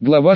Глава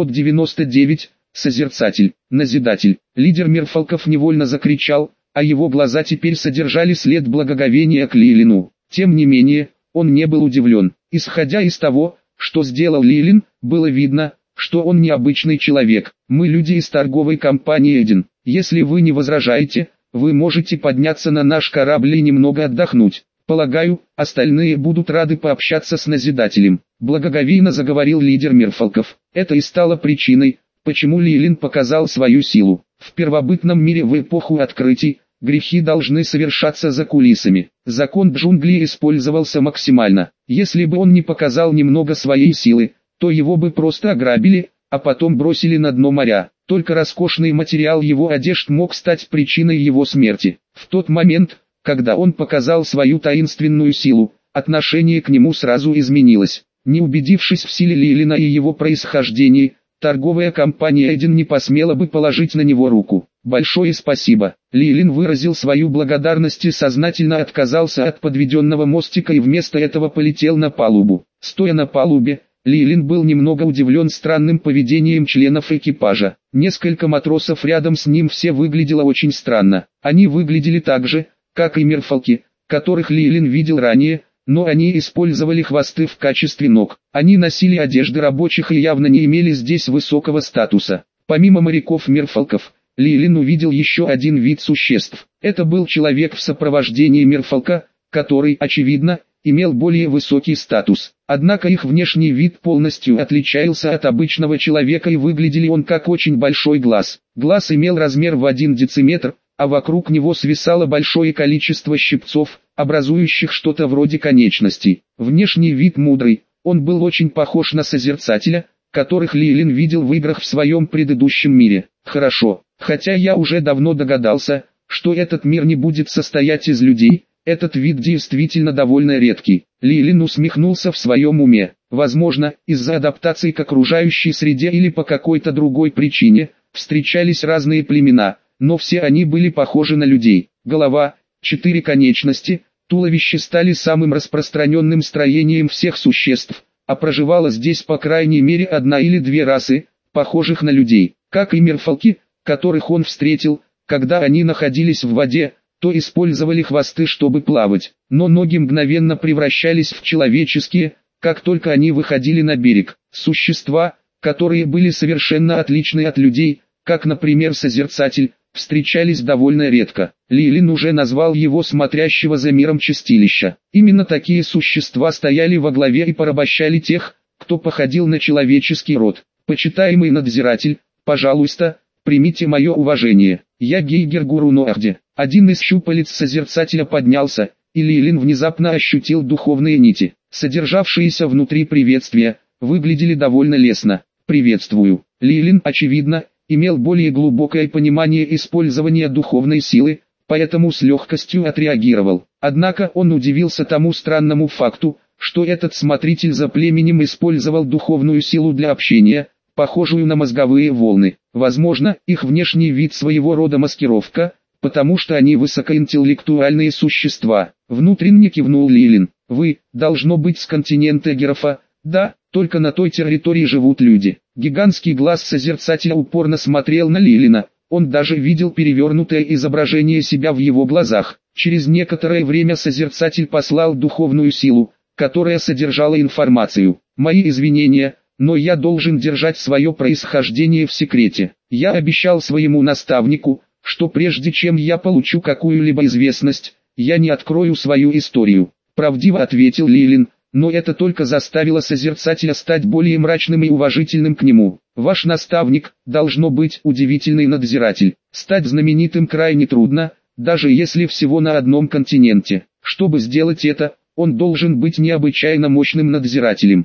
699. Созерцатель, назидатель. Лидер Мирфолков невольно закричал, а его глаза теперь содержали след благоговения к Лилину. Тем не менее, он не был удивлен. Исходя из того, что сделал Лилин, было видно, что он необычный человек. Мы люди из торговой компании Эдин. Если вы не возражаете, вы можете подняться на наш корабль и немного отдохнуть. Полагаю, остальные будут рады пообщаться с назидателем. Благоговейно заговорил лидер Мирфолков. Это и стало причиной, почему Лилин показал свою силу. В первобытном мире в эпоху открытий, грехи должны совершаться за кулисами. Закон джунглей использовался максимально. Если бы он не показал немного своей силы, то его бы просто ограбили, а потом бросили на дно моря. Только роскошный материал его одежд мог стать причиной его смерти. В тот момент, когда он показал свою таинственную силу, отношение к нему сразу изменилось. Не убедившись в силе Лилина и его происхождении, торговая компания Эдин не посмела бы положить на него руку. Большое спасибо. Лилин выразил свою благодарность и сознательно отказался от подведенного мостика и вместо этого полетел на палубу. Стоя на палубе, Лилин был немного удивлен странным поведением членов экипажа. Несколько матросов рядом с ним все выглядело очень странно. Они выглядели так же, как и Мирфолки, которых Лилин видел ранее, но они использовали хвосты в качестве ног. Они носили одежды рабочих и явно не имели здесь высокого статуса. Помимо моряков-мирфолков, Лилин увидел еще один вид существ. Это был человек в сопровождении мирфолка, который, очевидно, имел более высокий статус. Однако их внешний вид полностью отличался от обычного человека и выглядел он как очень большой глаз. Глаз имел размер в 1 дециметр, а вокруг него свисало большое количество щипцов, образующих что-то вроде конечностей. Внешний вид мудрый, он был очень похож на Созерцателя, которых Лилин видел в играх в своем предыдущем мире. Хорошо, хотя я уже давно догадался, что этот мир не будет состоять из людей, этот вид действительно довольно редкий. Лилин усмехнулся в своем уме. Возможно, из-за адаптации к окружающей среде или по какой-то другой причине, встречались разные племена, но все они были похожи на людей. Голова, 4 конечности, туловище стали самым распространенным строением всех существ, а проживала здесь по крайней мере 1 или 2 расы, похожих на людей. Как и мирфолки, которых он встретил, когда они находились в воде, то использовали хвосты, чтобы плавать, но ноги мгновенно превращались в человеческие, как только они выходили на берег. Существа, которые были совершенно отличны от людей, как, например, Созерцатель, встречались довольно редко. Лилин уже назвал его смотрящего за миром чистилища. Именно такие существа стояли во главе и порабощали тех, кто походил на человеческий род. Почитаемый надзиратель, пожалуйста, примите мое уважение. Я Гейгер Гуру Ноахди. Один из щупалец Созерцателя поднялся, и Лилин внезапно ощутил духовные нити, содержавшиеся внутри приветствия, выглядели довольно лестно. «Приветствую». Лилин, очевидно, имел более глубокое понимание использования духовной силы, поэтому с легкостью отреагировал. Однако он удивился тому странному факту, что этот смотритель за племенем использовал духовную силу для общения, похожую на мозговые волны. Возможно, их внешний вид своего рода маскировка, потому что они высокоинтеллектуальные существа. Внутренне кивнул Лилин. Вы, должно быть, с континента Герофа. Да, только на той территории живут люди. Гигантский глаз Созерцателя упорно смотрел на Лилина. Он даже видел перевернутое изображение себя в его глазах. Через некоторое время Созерцатель послал духовную силу, которая содержала информацию. Мои извинения, но я должен держать свое происхождение в секрете. Я обещал своему наставнику, что прежде чем я получу какую-либо известность, я не открою свою историю. Правдиво ответил Лилин, но это только заставило Созерцателя стать более мрачным и уважительным к нему. Ваш наставник, должно быть, удивительный надзиратель. Стать знаменитым крайне трудно, даже если всего на одном континенте. Чтобы сделать это, он должен быть необычайно мощным надзирателем.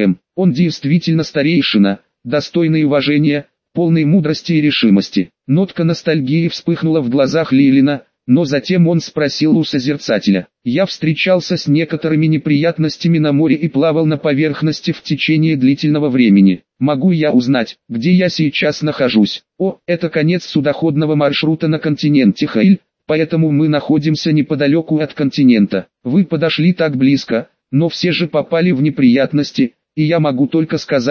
Он действительно старейшина, достойный уважения, полный мудрости и решимости. Нотка ностальгии вспыхнула в глазах Лилина, но затем он спросил у Созерцателя. Я встречался с некоторыми неприятностями на море и плавал на поверхности в течение длительного времени. Могу я узнать, где я сейчас нахожусь? О, это конец судоходного маршрута на континенте Хейль, поэтому мы находимся неподалеку от континента. Вы подошли так близко, но все же попали в неприятности, и я могу только сказать,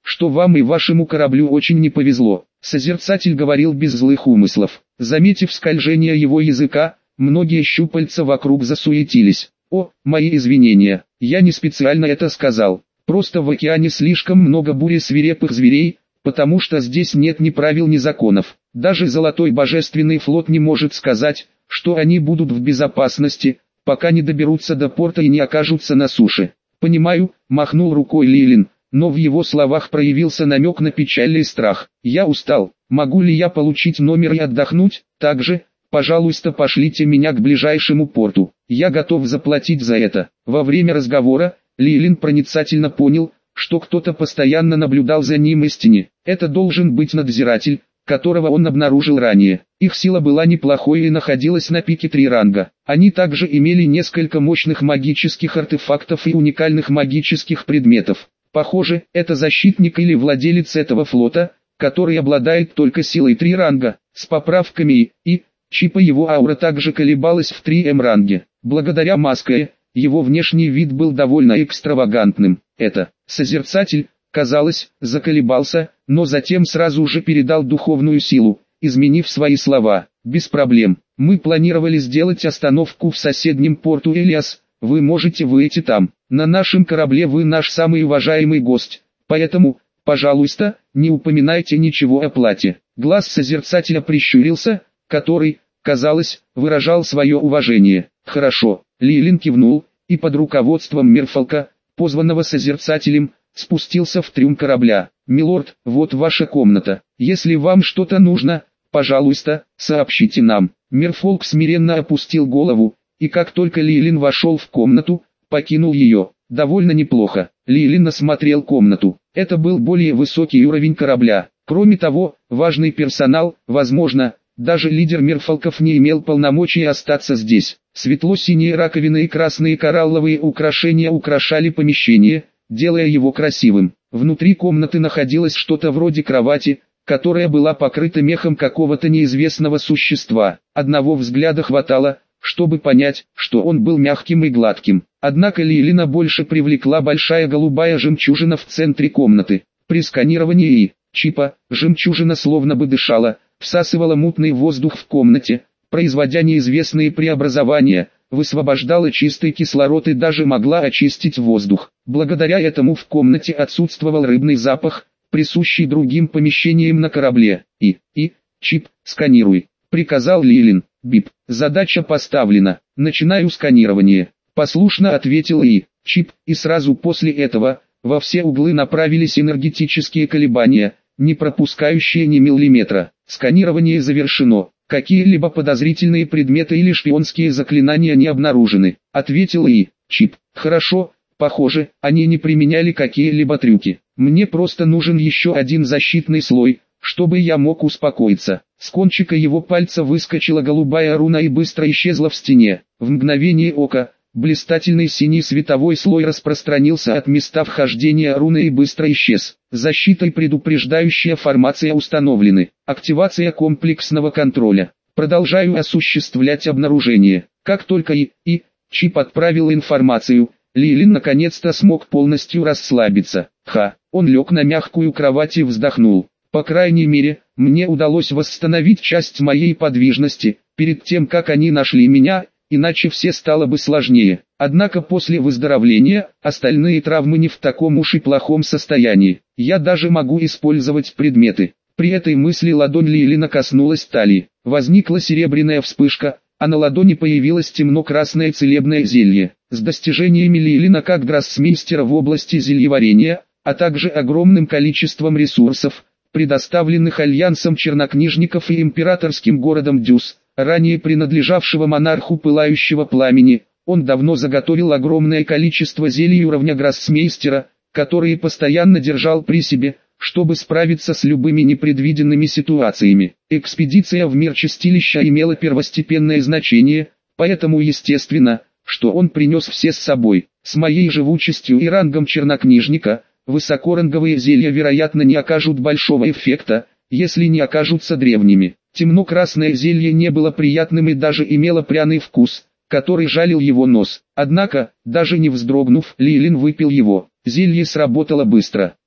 что вам и вашему кораблю очень не повезло. Созерцатель говорил без злых умыслов. Заметив скольжение его языка, многие щупальца вокруг засуетились. О, мои извинения, я не специально это сказал. Просто в океане слишком много бурь и свирепых зверей, потому что здесь нет ни правил, ни законов. Даже Золотой Божественный флот не может сказать, что они будут в безопасности, пока не доберутся до порта и не окажутся на суше. «Понимаю», — махнул рукой Лилин, но в его словах проявился намек на печаль и страх. «Я устал, могу ли я получить номер и отдохнуть? Также, пожалуйста, пошлите меня к ближайшему порту, я готов заплатить за это». Во время разговора, Лилин проницательно понял, что кто-то постоянно наблюдал за ним из тени. Это должен быть надзиратель, которого он обнаружил ранее. Их сила была неплохой и находилась на пике 3 ранга. Они также имели несколько мощных магических артефактов и уникальных магических предметов. Похоже, это защитник или владелец этого флота, который обладает только силой 3 ранга, с поправками и чипа его аура также колебалась в 3М ранге. Благодаря маске, его внешний вид был довольно экстравагантным. Это Созерцатель, казалось, заколебался, но затем сразу же передал духовную силу, изменив свои слова. «Без проблем, мы планировали сделать остановку в соседнем порту Элиас, вы можете выйти там. На нашем корабле вы наш самый уважаемый гость, поэтому, пожалуйста, не упоминайте ничего о плате». Глаз Созерцателя прищурился, который, казалось, выражал свое уважение. «Хорошо», Лилин кивнул, и под руководством Мерфолка, позванного Созерцателем, спустился в трюм корабля. «Милорд, вот ваша комната. Если вам что-то нужно, пожалуйста, сообщите нам». Мерфолк смиренно опустил голову, и как только Лилин вошел в комнату, покинул ее. Довольно неплохо. Лилин осмотрел комнату. Это был более высокий уровень корабля. Кроме того, важный персонал, возможно, даже лидер Мерфолков не имел полномочий остаться здесь. Светло-синие раковины и красные коралловые украшения украшали помещение, делая его красивым. Внутри комнаты находилось что-то вроде кровати, которая была покрыта мехом какого-то неизвестного существа. Одного взгляда хватало, чтобы понять, что он был мягким и гладким. Однако Лилина больше привлекла большая голубая жемчужина в центре комнаты. При сканировании чипа, жемчужина словно бы дышала, всасывала мутный воздух в комнате, производя неизвестные преобразования, высвобождала чистый кислород и даже могла очистить воздух. Благодаря этому в комнате отсутствовал рыбный запах, присущий другим помещениям на корабле. Чип, сканируй», — приказал Лилин. «Бип, задача поставлена, начинаю сканирование», — послушно ответил Чип, и сразу после этого, во все углы направились энергетические колебания, не пропускающие ни миллиметра. «Сканирование завершено. Какие-либо подозрительные предметы или шпионские заклинания не обнаружены», — ответил Чип. «Хорошо, похоже, они не применяли какие-либо трюки. Мне просто нужен еще один защитный слой, чтобы я мог успокоиться». С кончика его пальца выскочила голубая руна и быстро исчезла в стене. В мгновение ока, блистательный синий световой слой распространился от места вхождения руны и быстро исчез. Защита и предупреждающая формация установлены. Активация комплексного контроля. Продолжаю осуществлять обнаружение. Как только Чип отправил информацию, Лилин наконец-то смог полностью расслабиться. Он лег на мягкую кровать и вздохнул. По крайней мере, мне удалось восстановить часть моей подвижности, перед тем как они нашли меня, иначе все стало бы сложнее. Однако после выздоровления, остальные травмы не в таком уж и плохом состоянии. Я даже могу использовать предметы. При этой мысли ладонь Лилина коснулась талии. Возникла серебряная вспышка, а на ладони появилось темно-красное целебное зелье. С достижениями Лилина как гроссмейстера в области зельеварения, а также огромным количеством ресурсов, предоставленных Альянсом чернокнижников и императорским городом Дюс, ранее принадлежавшего монарху Пылающего Пламени, он давно заготовил огромное количество зелий уровня гроссмейстера, которые постоянно держал при себе, чтобы справиться с любыми непредвиденными ситуациями. Экспедиция в мир Чистилища имела первостепенное значение, поэтому естественно, что он принес все с собой. С моей живучестью и рангом чернокнижника, высокоранговые зелья вероятно не окажут большого эффекта, если не окажутся древними. Темно-красное зелье не было приятным и даже имело пряный вкус, который жалил его нос. Однако, даже не вздрогнув, Лилин выпил его. Зелье сработало быстро.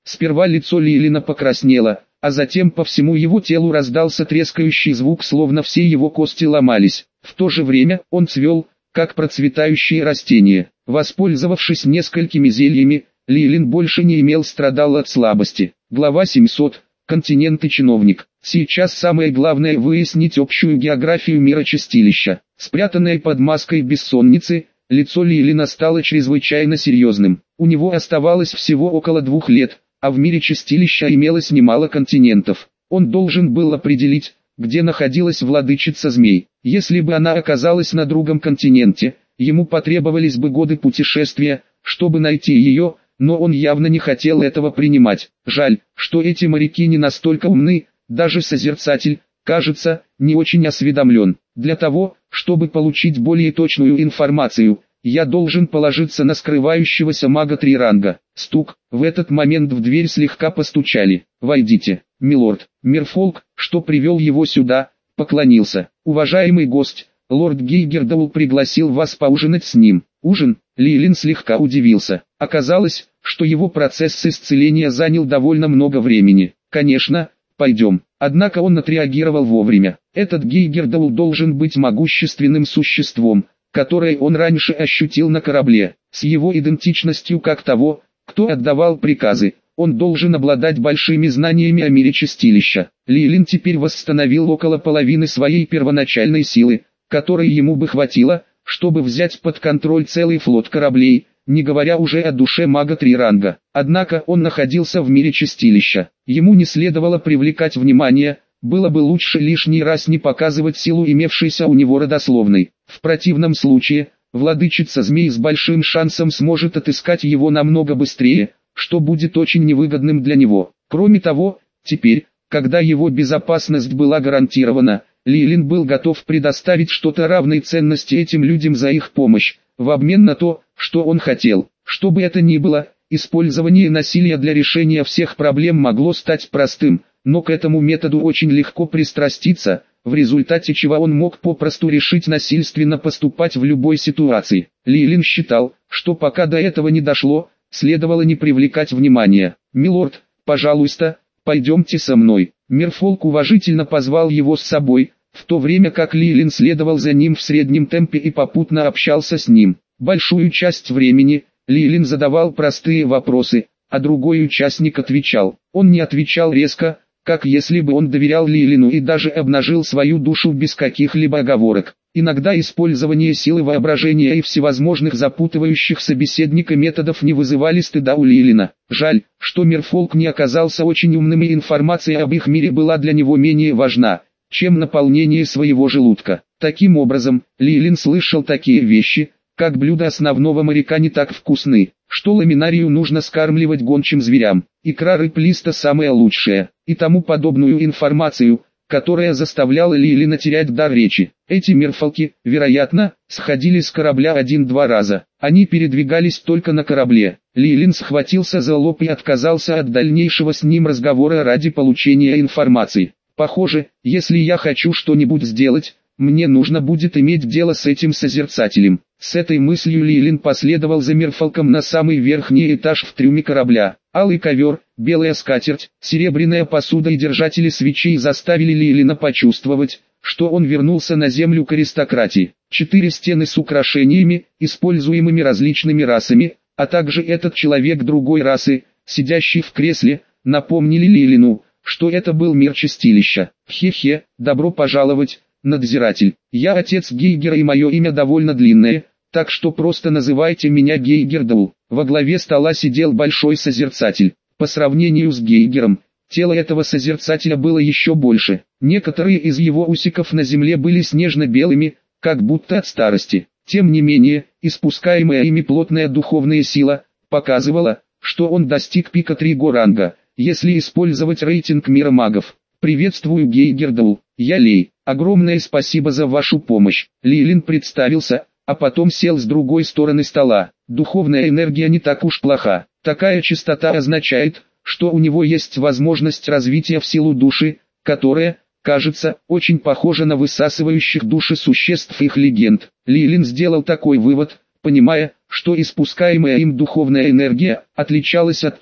Сперва лицо Лилина покраснело, а затем по всему его телу раздался трескающий звук, словно все его кости ломались. В то же время он цвел, как процветающее растение. Воспользовавшись несколькими зельями, Лилин больше не страдал от слабости. Глава 700. Континент и чиновник. Сейчас самое главное выяснить общую географию мира чистилища. Спрятанное под маской бессонницы, лицо Лилина стало чрезвычайно серьезным. У него оставалось всего около 2 лет, а в мире чистилища имелось немало континентов. Он должен был определить, где находилась владычица змей. Если бы она оказалась на другом континенте, ему потребовались бы годы путешествия, чтобы найти ее, но он явно не хотел этого принимать. Жаль, что эти моряки не настолько умны, даже Созерцатель, кажется, не очень осведомлен. Для того, чтобы получить более точную информацию, я должен положиться на скрывающегося мага 3 ранга. Стук. В этот момент в дверь слегка постучали. «Войдите, милорд». Мирфолк, что привел его сюда, поклонился. «Уважаемый гость, лорд Гейгердаул пригласил вас поужинать с ним». Ужин? Лилин слегка удивился. Оказалось, что его процесс исцеления занял довольно много времени. «Конечно, пойдем». Однако он отреагировал вовремя. Этот Гейгердаул должен быть могущественным существом, которое он раньше ощутил на корабле. С его идентичностью как того, кто отдавал приказы, он должен обладать большими знаниями о мире чистилища. Лилин теперь восстановил около половины своей первоначальной силы, которой ему бы хватило, чтобы взять под контроль целый флот кораблей, не говоря уже о душе мага 3 ранга. Однако он находился в мире чистилища. Ему не следовало привлекать внимание, было бы лучше лишний раз не показывать силу имевшейся у него родословной. В противном случае, владычица змей с большим шансом сможет отыскать его намного быстрее, что будет очень невыгодным для него. Кроме того, теперь, когда его безопасность была гарантирована, Лилин был готов предоставить что-то равной ценности этим людям за их помощь, в обмен на то, что он хотел. Что бы это ни было, использование насилия для решения всех проблем могло стать простым, но к этому методу очень легко пристраститься, в результате чего он мог попросту решить насильственно поступать в любой ситуации. Лилин считал, что пока до этого не дошло, следовало не привлекать внимания. «Милорд, пожалуйста, пойдемте со мной». Мирфолк уважительно позвал его с собой, в то время как Лилин следовал за ним в среднем темпе и попутно общался с ним. Большую часть времени Лилин задавал простые вопросы, а другой участник отвечал. Он не отвечал резко, как если бы он доверял Лилину и даже обнажил свою душу без каких-либо оговорок. Иногда использование силы воображения и всевозможных запутывающих собеседника методов не вызывали стыда у Лилина. Жаль, что Мирфолк не оказался очень умным и информация об их мире была для него менее важна, чем наполнение своего желудка. Таким образом, Лилин слышал такие вещи, как блюда основного моряка не так вкусны, что ламинарию нужно скармливать гончим зверям, икра рыб листа самая лучшая, и тому подобную информацию, которая заставляла Лилина терять дар речи. Эти мирфолки, вероятно, сходили с корабля 1-2 раза. Они передвигались только на корабле. Лилин схватился за лоб и отказался от дальнейшего с ним разговора ради получения информации. Похоже, если я хочу что-нибудь сделать, мне нужно будет иметь дело с этим Созерцателем. С этой мыслью Лилин последовал за мирфолком на самый верхний этаж в трюме корабля. Алый ковер, белая скатерть, серебряная посуда и держатели свечей заставили Лилина почувствовать, что он вернулся на землю к аристократии. 4 стены с украшениями, используемыми различными расами, а также этот человек другой расы, сидящий в кресле, напомнили Лилину, что это был мир чистилища. «Хе-хе, добро пожаловать, надзиратель. Я отец Гейгера и мое имя довольно длинное, так что просто называйте меня Гейгердаул». Во главе стола сидел большой Созерцатель. По сравнению с Гейгером, тело этого Созерцателя было еще больше. Некоторые из его усиков на земле были снежно-белыми, как будто от старости. Тем не менее, испускаемая ими плотная духовная сила показывала, что он достиг пика 3 ранга, если использовать рейтинг мира магов. «Приветствую, Гейгердаул, я Лей. Огромное спасибо за вашу помощь». Лилин представился, а потом сел с другой стороны стола. Духовная энергия не так уж плоха. Такая чистота означает, что у него есть возможность развития в силу души, которая, кажется, очень похожа на высасывающих души существ их легенд. Лилин сделал такой вывод, понимая, что испускаемая им духовная энергия отличалась от той,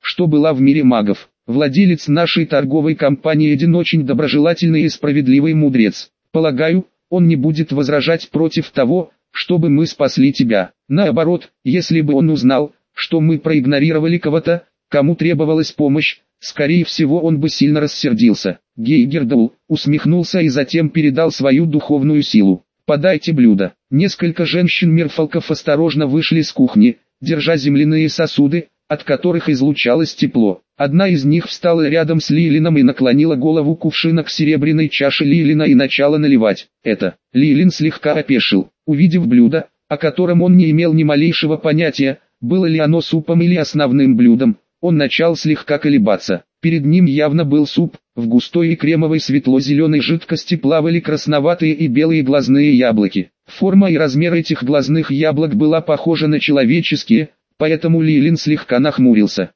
что была в мире магов. Владелец нашей торговой компании Эдин очень доброжелательный и справедливый мудрец. Полагаю, он не будет возражать против того, чтобы мы спасли тебя. Наоборот, если бы он узнал, что мы проигнорировали кого-то, кому требовалась помощь, скорее всего он бы сильно рассердился. Гейгердал усмехнулся и затем передал свою духовную силу. «Подайте блюдо». Несколько женщин-мерфалков осторожно вышли с кухни, держа земляные сосуды, от которых излучалось тепло. Одна из них встала рядом с Лилином и наклонила голову кувшина к серебряной чаше Лилина и начала наливать. Это. Лилин слегка опешил, увидев блюдо, о котором он не имел ни малейшего понятия, было ли оно супом или основным блюдом. Он начал слегка колебаться. Перед ним явно был суп, в густой и кремовой светло-зеленой жидкости плавали красноватые и белые глазные яблоки. Форма и размер этих глазных яблок была похожа на человеческие, поэтому Лилин слегка нахмурился.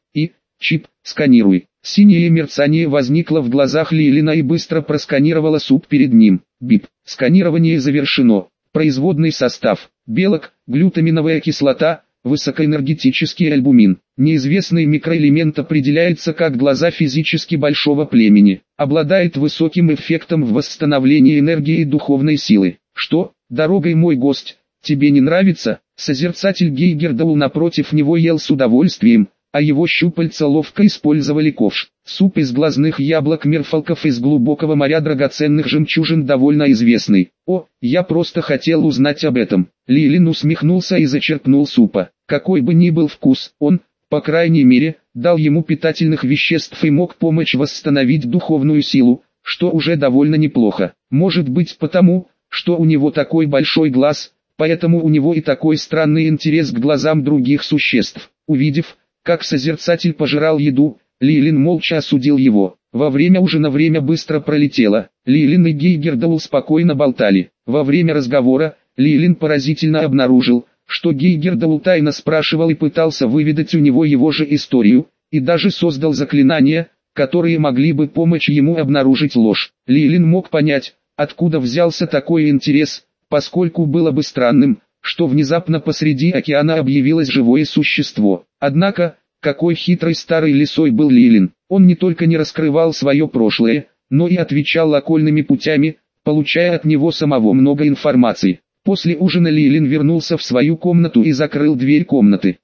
Чип, сканируй. Синее мерцание возникло в глазах Лилина и быстро просканировало суп перед ним. Бип. Сканирование завершено. Производный состав. Белок, глютаминовая кислота, высокоэнергетический альбумин. Неизвестный микроэлемент определяется как глаза физически большого племени. Обладает высоким эффектом в восстановлении энергии и духовной силы. Что, дорогой мой гость, тебе не нравится? Созерцатель Гейгердал напротив него ел с удовольствием, а его щупальца ловко использовали ковш. Суп из глазных яблок мерфалков из глубокого моря драгоценных жемчужин довольно известный. О, я просто хотел узнать об этом. Лилин усмехнулся и зачерпнул супа. Какой бы ни был вкус, он, по крайней мере, дал ему питательных веществ и мог помочь восстановить духовную силу, что уже довольно неплохо. Может быть потому, что у него такой большой глаз, поэтому у него и такой странный интерес к глазам других существ. Увидев, как созерцатель пожирал еду, Лилин молча осудил его. Во время ужина время быстро пролетело. Лилин и Гейгердал спокойно болтали. Во время разговора, Лилин поразительно обнаружил, что Гейгердал тайно спрашивал и пытался выведать у него его же историю, и даже создал заклинания, которые могли бы помочь ему обнаружить ложь. Лилин мог понять, откуда взялся такой интерес, поскольку было бы странным, что внезапно посреди океана объявилось живое существо. Однако, какой хитрый старый лисой был Лилин. Он не только не раскрывал свое прошлое, но и отвечал окольными путями, получая от него самого много информации. После ужина Лилин вернулся в свою комнату и закрыл дверь комнаты.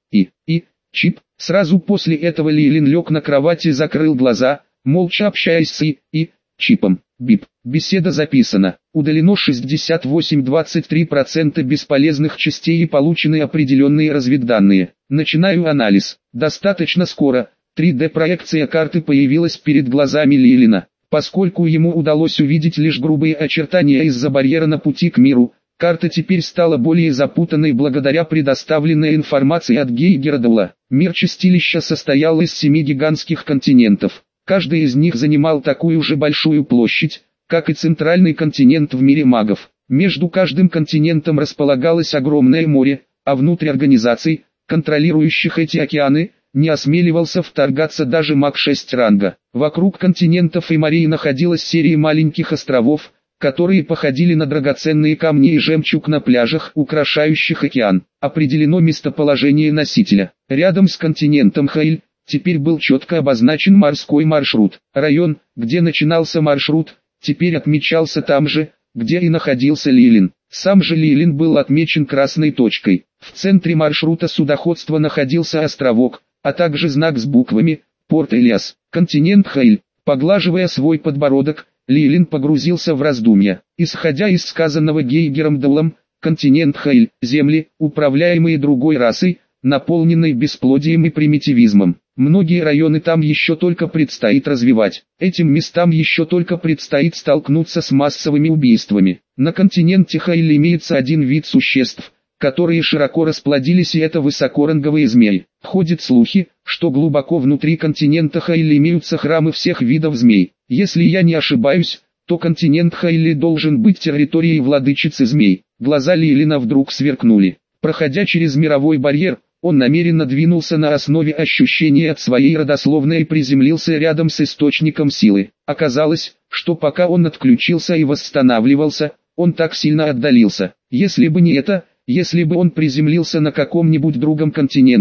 Чип. Сразу после этого Лилин лег на кровать и закрыл глаза, молча общаясь с Чипом. Бип. Беседа записана. Удалено 68-23% бесполезных частей и получены определенные разведданные. Начинаю анализ. Достаточно скоро 3D-проекция карты появилась перед глазами Лилина. Поскольку ему удалось увидеть лишь грубые очертания из-за барьера на пути к миру, карта теперь стала более запутанной благодаря предоставленной информации от Гейгердала. Мир чистилища состоял из 7 гигантских континентов. Каждый из них занимал такую же большую площадь, как и центральный континент в мире магов. Между каждым континентом располагалось огромное море, а внутрь организаций, контролирующих эти океаны, не осмеливался вторгаться даже маг 6 ранга. Вокруг континентов и морей находилась серия маленьких островов, которые походили на драгоценные камни и жемчуг на пляжах, украшающих океан. Определено местоположение носителя. Рядом с континентом Хайль теперь был четко обозначен морской маршрут. Район, где начинался маршрут, теперь отмечался там же, где и находился Лилин. Сам же Лилин был отмечен красной точкой. В центре маршрута судоходства находился островок, а также знак с буквами «Порт Элиас». Континент Хайль. Поглаживая свой подбородок, Лилин погрузился в раздумья. Исходя из сказанного Гейгердалом, континент Хайль, земли, управляемые другой расой, наполненной бесплодием и примитивизмом. Многие районы там еще только предстоит развивать. Этим местам еще только предстоит столкнуться с массовыми убийствами. На континенте Хайль имеется один вид существ, которые широко расплодились, и это высокоранговые змеи. Ходят слухи, что глубоко внутри континента Хайль имеются храмы всех видов змей. Если я не ошибаюсь, то континент Хайль должен быть территорией владычицы змей. Глаза Лилина вдруг сверкнули. Проходя через мировой барьер, он намеренно двинулся на основе ощущения от своей родословной и приземлился рядом с источником силы. Оказалось, что пока он отключился и восстанавливался, он так сильно отдалился. Если бы не это, если бы он приземлился на каком-нибудь другом континенте,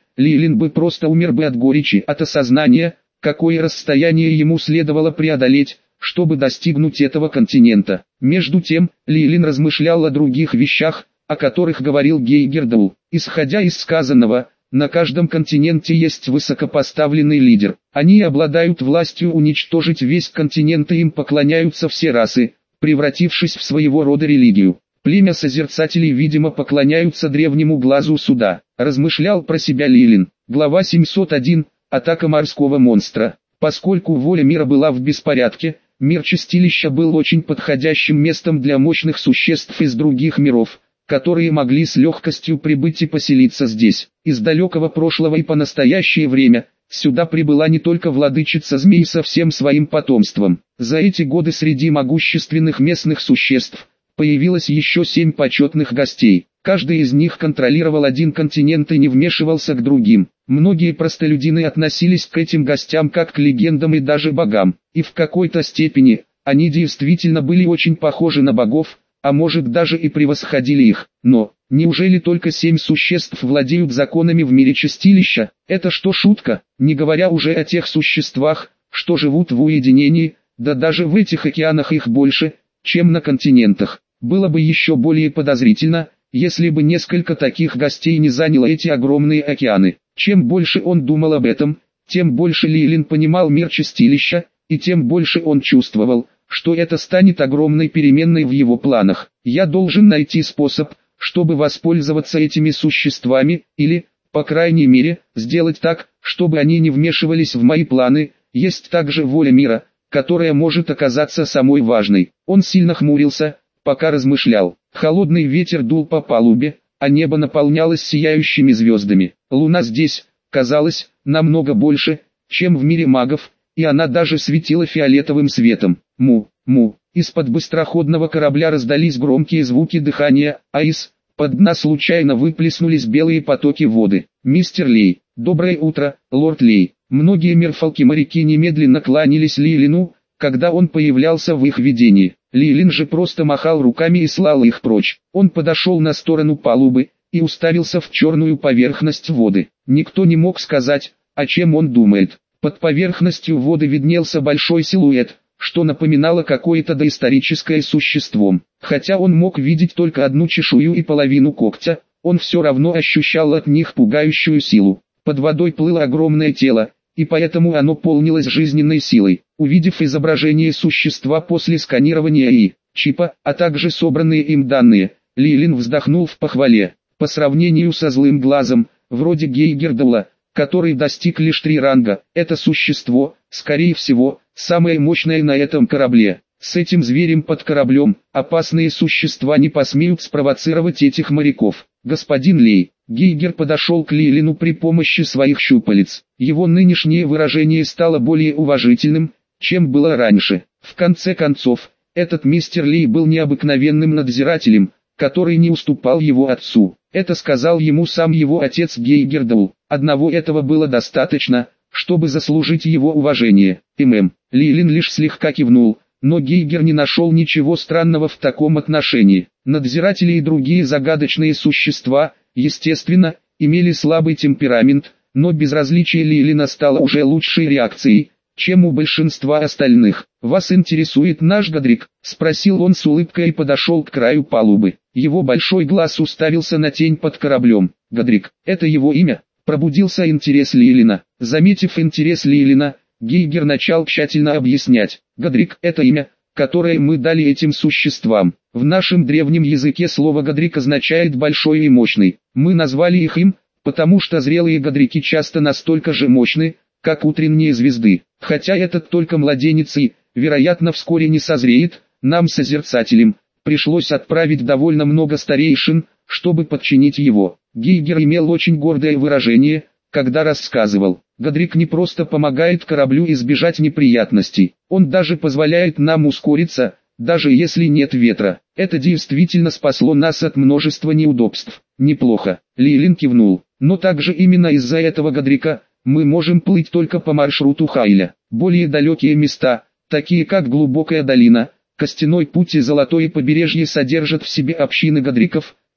Лилин бы просто умер бы от горечи, от осознания, какое расстояние ему следовало преодолеть, чтобы достигнуть этого континента. Между тем, Лилин размышлял о других вещах, о которых говорил Гейгердал. Исходя из сказанного, на каждом континенте есть высокопоставленный лидер. Они обладают властью уничтожить весь континент, и им поклоняются все расы, превратившись в своего рода религию. Племя Созерцателей, видимо, поклоняются древнему глазу суда, размышлял про себя Лилин. Глава 701. Атака морского монстра. Поскольку воля мира была в беспорядке, мир Чистилища был очень подходящим местом для мощных существ из других миров, которые могли с легкостью прибыть и поселиться здесь. Из далекого прошлого и по настоящее время, сюда прибыла не только владычица змей со всем своим потомством. За эти годы среди могущественных местных существ появилось еще 7 почетных гостей. Каждый из них контролировал один континент и не вмешивался к другим. Многие простолюдины относились к этим гостям как к легендам и даже богам. И в какой-то степени, они действительно были очень похожи на богов, а может даже и превосходили их. Но, неужели только 7 существ владеют законами в мире Чистилища? Это что, шутка? Не говоря уже о тех существах, что живут в уединении, да даже в этих океанах их больше, чем на континентах. Было бы еще более подозрительно, если бы несколько таких гостей не заняло эти огромные океаны. Чем больше он думал об этом, тем больше Лилин понимал мир Чистилища, и тем больше он чувствовал, что это станет огромной переменной в его планах. Я должен найти способ, чтобы воспользоваться этими существами, или, по крайней мере, сделать так, чтобы они не вмешивались в мои планы. Есть также воля мира, которая может оказаться самой важной. Он сильно хмурился, пока размышлял. Холодный ветер дул по палубе, а небо наполнялось сияющими звездами. Луна здесь, казалось, намного больше, чем в мире магов, и она даже светила фиолетовым светом. Му. Из-под быстроходного корабля раздались громкие звуки дыхания, а из-под дна случайно выплеснулись белые потоки воды. «Мистер Лей, доброе утро, лорд Лей». Многие мерфалки-моряки немедленно кланялись Лилину, когда он появлялся в их видении. Лилин же просто махал руками и слал их прочь. Он подошел на сторону палубы и уставился в черную поверхность воды. Никто не мог сказать, о чем он думает. Под поверхностью воды виднелся большой силуэт, что напоминало какое-то доисторическое существо. Хотя он мог видеть только одну чешую и половину когтя, он все равно ощущал от них пугающую силу. Под водой плыло огромное тело, и поэтому оно полнилось жизненной силой. Увидев изображение существа после сканирования и чипа, а также собранные им данные, Лилин вздохнул в похвале. По сравнению со злым глазом, вроде Гейгердала, который достиг лишь 3 ранга, это существо, скорее всего, самое мощное на этом корабле. С этим зверем под кораблем, опасные существа не посмеют спровоцировать этих моряков. Господин Лей, Гейгер подошел к Лилину при помощи своих щупалец. Его нынешнее выражение стало более уважительным, чем было раньше. В конце концов, этот мистер Лей был необыкновенным надзирателем, который не уступал его отцу. Это сказал ему сам его отец Гейгердал. Одного этого было достаточно, чтобы заслужить его уважение. Лилин лишь слегка кивнул, но Гейгер не нашел ничего странного в таком отношении. Надзиратели и другие загадочные существа, естественно, имели слабый темперамент, но безразличие Лилина стало уже лучшей реакцией, чем у большинства остальных. «Вас интересует наш Годрик?» – спросил он с улыбкой и подошел к краю палубы. Его большой глаз уставился на тень под кораблем. «Годрик, это его имя?» – пробудился интерес Лилина. Заметив интерес Лилина, Гейгер начал тщательно объяснять. «Годрик – это имя, которое мы дали этим существам. В нашем древнем языке слово «годрик» означает «большой и мощный». Мы назвали их им, потому что зрелые годрики часто настолько же мощны, как утренние звезды. Хотя этот только младенец и, вероятно, вскоре не созреет, нам, Созерцателям, пришлось отправить довольно много старейшин, чтобы подчинить его». Гейгер имел очень гордое выражение, когда рассказывал. «Годрик не просто помогает кораблю избежать неприятностей, он даже позволяет нам ускориться, даже если нет ветра. Это действительно спасло нас от множества неудобств». «Неплохо», — Лилин кивнул. «Но также именно из-за этого Годрика мы можем плыть только по маршруту Хайля. Более далекие места, такие как Глубокая долина, Костяной путь и Золотое побережье, содержат в себе общины годриков,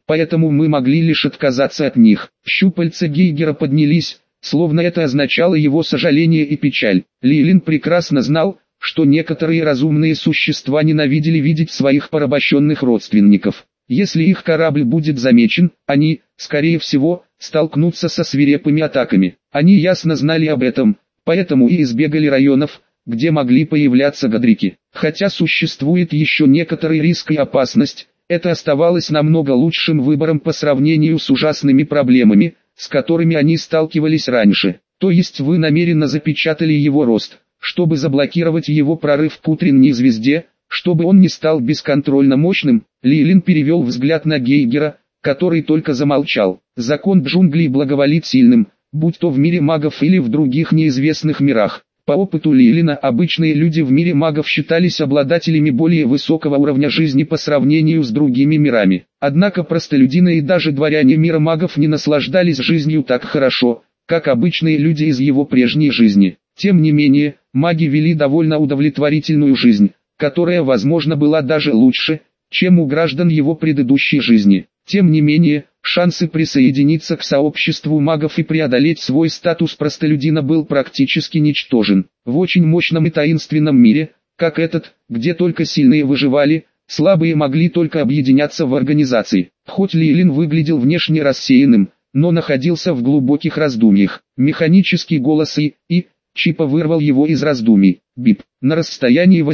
поэтому мы могли лишь отказаться от них. Щупальца Гейгера поднялись, словно это означало его сожаление и печаль. Лилин прекрасно знал, что некоторые разумные существа ненавидели видеть своих порабощенных родственников. Если их корабль будет замечен, они, скорее всего, столкнутся со свирепыми атаками. Они ясно знали об этом, поэтому и избегали районов, где могли появляться гадрики. Хотя существует еще некоторый риск и опасность, это оставалось намного лучшим выбором по сравнению с ужасными проблемами, с которыми они сталкивались раньше. То есть вы намеренно запечатали его рост, чтобы заблокировать его прорыв к утренней звезде, чтобы он не стал бесконтрольно мощным. Лилин перевел взгляд на Гейгера, который только замолчал. Закон джунглей благоволит сильным, будь то в мире магов или в других неизвестных мирах. По опыту Лилина обычные люди в мире магов считались обладателями более высокого уровня жизни по сравнению с другими мирами. Однако простолюдины и даже дворяне мира магов не наслаждались жизнью так хорошо, как обычные люди из его прежней жизни. Тем не менее, маги вели довольно удовлетворительную жизнь, которая, возможно, была даже лучше, чем у граждан его предыдущей жизни. Тем не менее, шансы присоединиться к сообществу магов и преодолеть свой статус простолюдина был практически ничтожен. В очень мощном и таинственном мире, как этот, где только сильные выживали, слабые могли только объединяться в организации. Хоть Лилин выглядел внешне рассеянным, но находился в глубоких раздумьях. Механический голос и Чипа вырвал его из раздумий. Бип. На расстоянии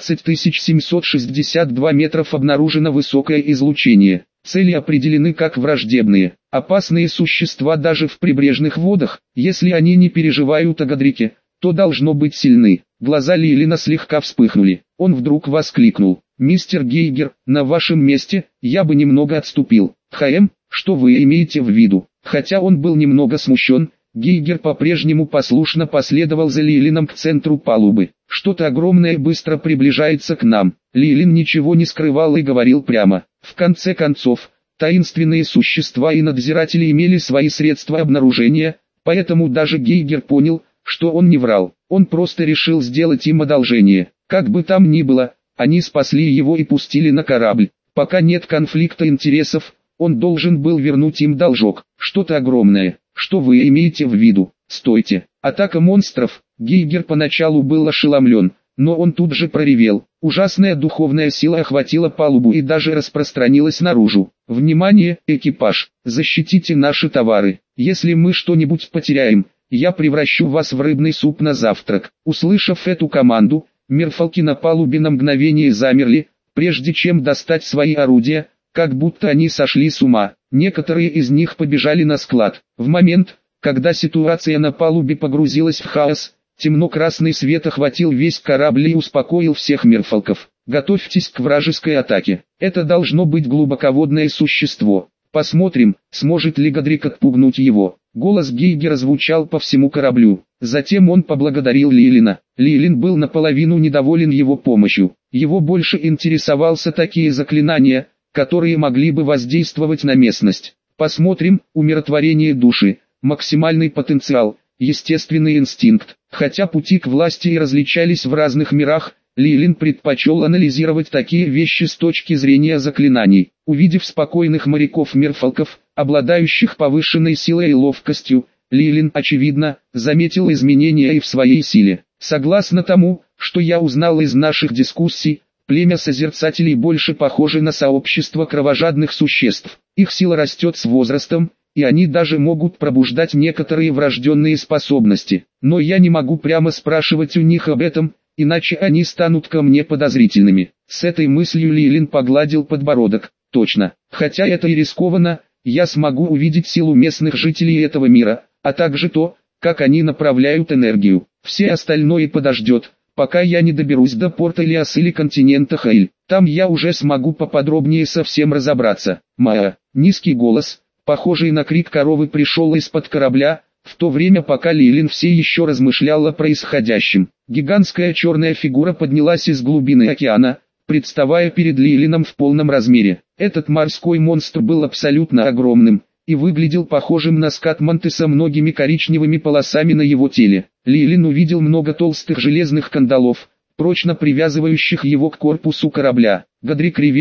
18762 метров обнаружено высокое излучение. Цели определены как враждебные, опасные существа даже в прибрежных водах. Если они не переживают о гадрике, то должно быть сильны. Глаза Лилина слегка вспыхнули. Он вдруг воскликнул: «Мистер Гейгер, на вашем месте, я бы немного отступил». Что вы имеете в виду?» Хотя он был немного смущен, Гейгер по-прежнему послушно последовал за Лилином к центру палубы. «Что-то огромное быстро приближается к нам». Лилин ничего не скрывал и говорил прямо. В конце концов, таинственные существа и надзиратели имели свои средства обнаружения, поэтому даже Гейгер понял, что он не врал. Он просто решил сделать им одолжение. Как бы там ни было, они спасли его и пустили на корабль. Пока нет конфликта интересов, он должен был вернуть им должок. Что-то огромное. Что вы имеете в виду? Стойте. Атака монстров. Гейгер поначалу был ошеломлен, но он тут же проревел. Ужасная духовная сила охватила палубу и даже распространилась наружу. Внимание, экипаж, защитите наши товары. Если мы что-нибудь потеряем, я превращу вас в рыбный суп на завтрак. Услышав эту команду, мерфалки на палубе на мгновение замерли, прежде чем достать свои орудия, как будто они сошли с ума. Некоторые из них побежали на склад. В момент, когда ситуация на палубе погрузилась в хаос, темно-красный свет охватил весь корабль и успокоил всех мерфалков. Готовьтесь к вражеской атаке. Это должно быть глубоководное существо. Посмотрим, сможет ли Гадрик отпугнуть его. Голос Гейгера звучал по всему кораблю. Затем он поблагодарил Лилина. Лилин был наполовину недоволен его помощью. Его больше интересовался такие заклинания, которые могли бы воздействовать на местность. Посмотрим, умиротворение души, максимальный потенциал, естественный инстинкт. Хотя пути к власти и различались в разных мирах, Лилин предпочел анализировать такие вещи с точки зрения заклинаний. Увидев спокойных моряков-мерфалков, обладающих повышенной силой и ловкостью, Лилин, очевидно, заметил изменения и в своей силе. Согласно тому, что я узнал из наших дискуссий, племя Созерцателей больше похоже на сообщество кровожадных существ. Их сила растет с возрастом, и они даже могут пробуждать некоторые врожденные способности. Но я не могу прямо спрашивать у них об этом, иначе они станут ко мне подозрительными. С этой мыслью Лилин погладил подбородок. Точно. Хотя это и рискованно, я смогу увидеть силу местных жителей этого мира, а также то, как они направляют энергию. Все остальное подождет, пока я не доберусь до порта Лиас или континента Хейль. Там я уже смогу поподробнее со всем разобраться. Маа. Низкий голос, похожий на крик коровы, пришел из-под корабля, в то время пока Лилин все еще размышлял о происходящем. Гигантская черная фигура поднялась из глубины океана, представая перед Лилином в полном размере. Этот морской монстр был абсолютно огромным, и выглядел похожим на скат манты со многими коричневыми полосами на его теле. Лилин увидел много толстых железных кандалов, прочно привязывающих его к корпусу корабля. Гадрик ревел,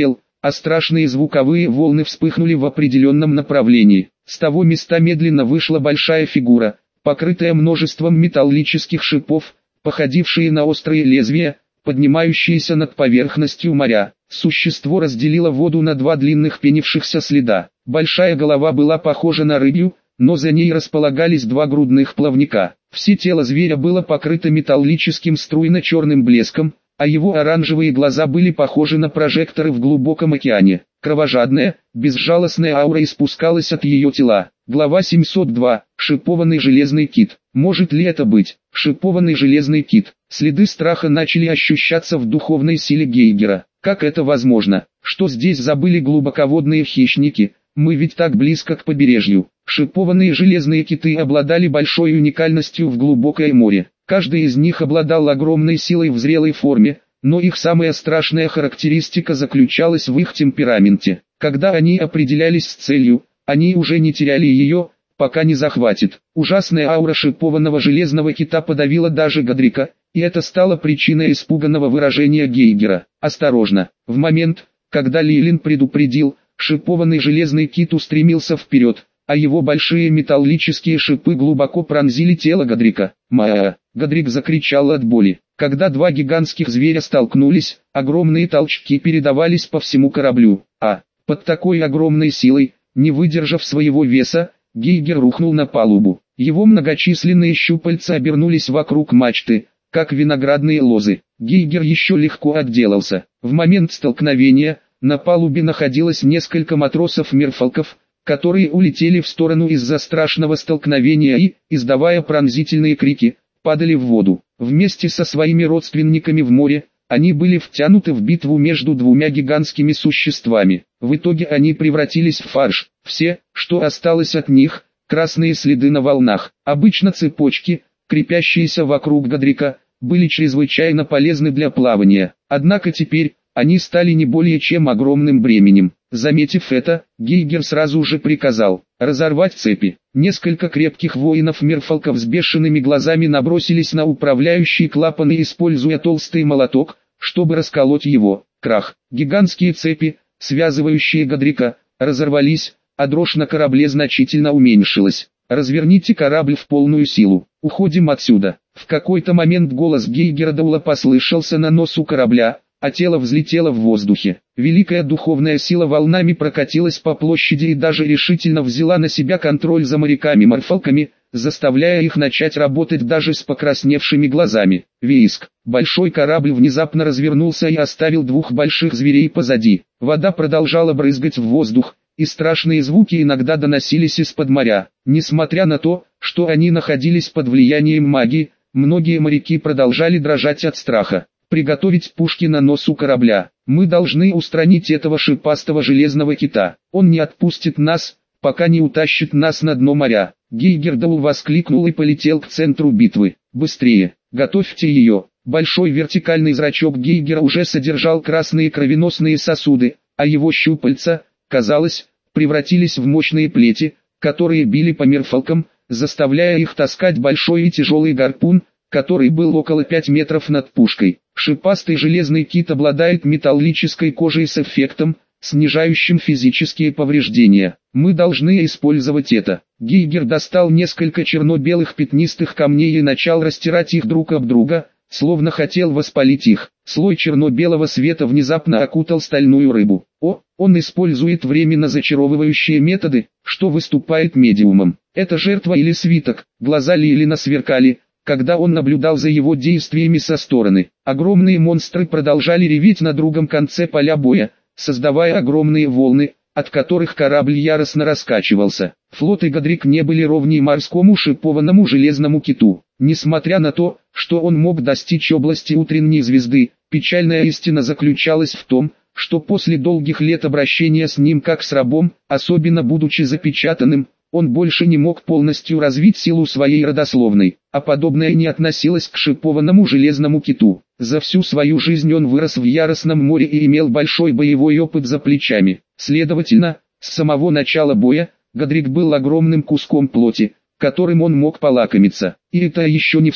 а страшные звуковые волны вспыхнули в определенном направлении. С того места медленно вышла большая фигура, покрытая множеством металлических шипов, походившие на острые лезвия, поднимающиеся над поверхностью моря. Существо разделило воду на два длинных пенившихся следа. Большая голова была похожа на рыбью, но за ней располагались два грудных плавника. Все тело зверя было покрыто металлическим струйно-черным блеском, а его оранжевые глаза были похожи на прожекторы в глубоком океане. Кровожадная, безжалостная аура испускалась от ее тела. Глава 702. Шипованный железный кит. Может ли это быть? Шипованный железный кит. Следы страха начали ощущаться в духовной силе Гейгера. Как это возможно? Что здесь забыли глубоководные хищники? Мы ведь так близко к побережью. Шипованные железные киты обладали большой уникальностью в глубокое море. Каждый из них обладал огромной силой в зрелой форме, но их самая страшная характеристика заключалась в их темпераменте. Когда они определялись с целью, они уже не теряли ее, пока не захватит. Ужасная аура шипованного железного кита подавила даже Годрика, и это стало причиной испуганного выражения Гейгера. «Осторожно!» В момент, когда Лилин предупредил, шипованный железный кит устремился вперед, а его большие металлические шипы глубоко пронзили тело Годрика. «Маа!» Годрик закричал от боли. Когда два гигантских зверя столкнулись, огромные толчки передавались по всему кораблю. Под такой огромной силой, не выдержав своего веса, Гейгер рухнул на палубу. Его многочисленные щупальца обернулись вокруг мачты, как виноградные лозы. Гейгер еще легко отделался. В момент столкновения, на палубе находилось несколько матросов-мерфалков, которые улетели в сторону из-за страшного столкновения и, издавая пронзительные крики, падали в воду. Вместе со своими родственниками в море, они были втянуты в битву между двумя гигантскими существами. В итоге они превратились в фарш. Все, что осталось от них, красные следы на волнах. Обычно цепочки, крепящиеся вокруг Годрика, были чрезвычайно полезны для плавания. Однако теперь, они стали не более чем огромным бременем. Заметив это, Гейгер сразу же приказал разорвать цепи. Несколько крепких воинов-мерфалков с бешеными глазами набросились на управляющие клапаны, используя толстый молоток, чтобы расколоть его. Крах. Гигантские цепи, связывающие Годрика, разорвались, а дрожь на корабле значительно уменьшилась. «Разверните корабль в полную силу. Уходим отсюда». В какой-то момент голос Гейгера Даула послышался на носу корабля, а тело взлетело в воздухе. Великая духовная сила волнами прокатилась по площади и даже решительно взяла на себя контроль за моряками-морфалками, заставляя их начать работать даже с покрасневшими глазами. Виск. Большой корабль внезапно развернулся и оставил двух больших зверей позади. Вода продолжала брызгать в воздух, и страшные звуки иногда доносились из-под моря. Несмотря на то, что они находились под влиянием магии, многие моряки продолжали дрожать от страха. Приготовить пушки на носу корабля. Мы должны устранить этого шипастого железного кита. Он не отпустит нас, пока не утащит нас на дно моря. Гейгер Даул воскликнул и полетел к центру битвы. Быстрее, готовьте ее. Большой вертикальный зрачок Гейгера уже содержал красные кровеносные сосуды, а его щупальца, казалось, превратились в мощные плети, которые били по мерфалкам, заставляя их таскать большой и тяжелый гарпун, который был около 5 метров над пушкой. Шипастый железный кит обладает металлической кожей с эффектом, снижающим физические повреждения. Мы должны использовать это. Гейгер достал несколько черно-белых пятнистых камней и начал растирать их друг об друга, словно хотел воспалить их. Слой черно-белого света внезапно окутал стальную рыбу. Он использует временно зачаровывающие методы, что выступает медиумом. Это жертва или свиток. Глаза Лилина сверкали, когда он наблюдал за его действиями со стороны. Огромные монстры продолжали реветь на другом конце поля боя, создавая огромные волны, от которых корабль яростно раскачивался. Флот и Годрик не были ровней морскому шипованному железному киту. Несмотря на то, что он мог достичь области утренней звезды, печальная истина заключалась в том, что после долгих лет обращения с ним как с рабом, особенно будучи запечатанным, он больше не мог полностью развить силу своей родословной, а подобное не относилось к шипованному железному киту. За всю свою жизнь он вырос в яростном море и имел большой боевой опыт за плечами. Следовательно, с самого начала боя, Годрик был огромным куском плоти, которым он мог полакомиться. И это еще не все.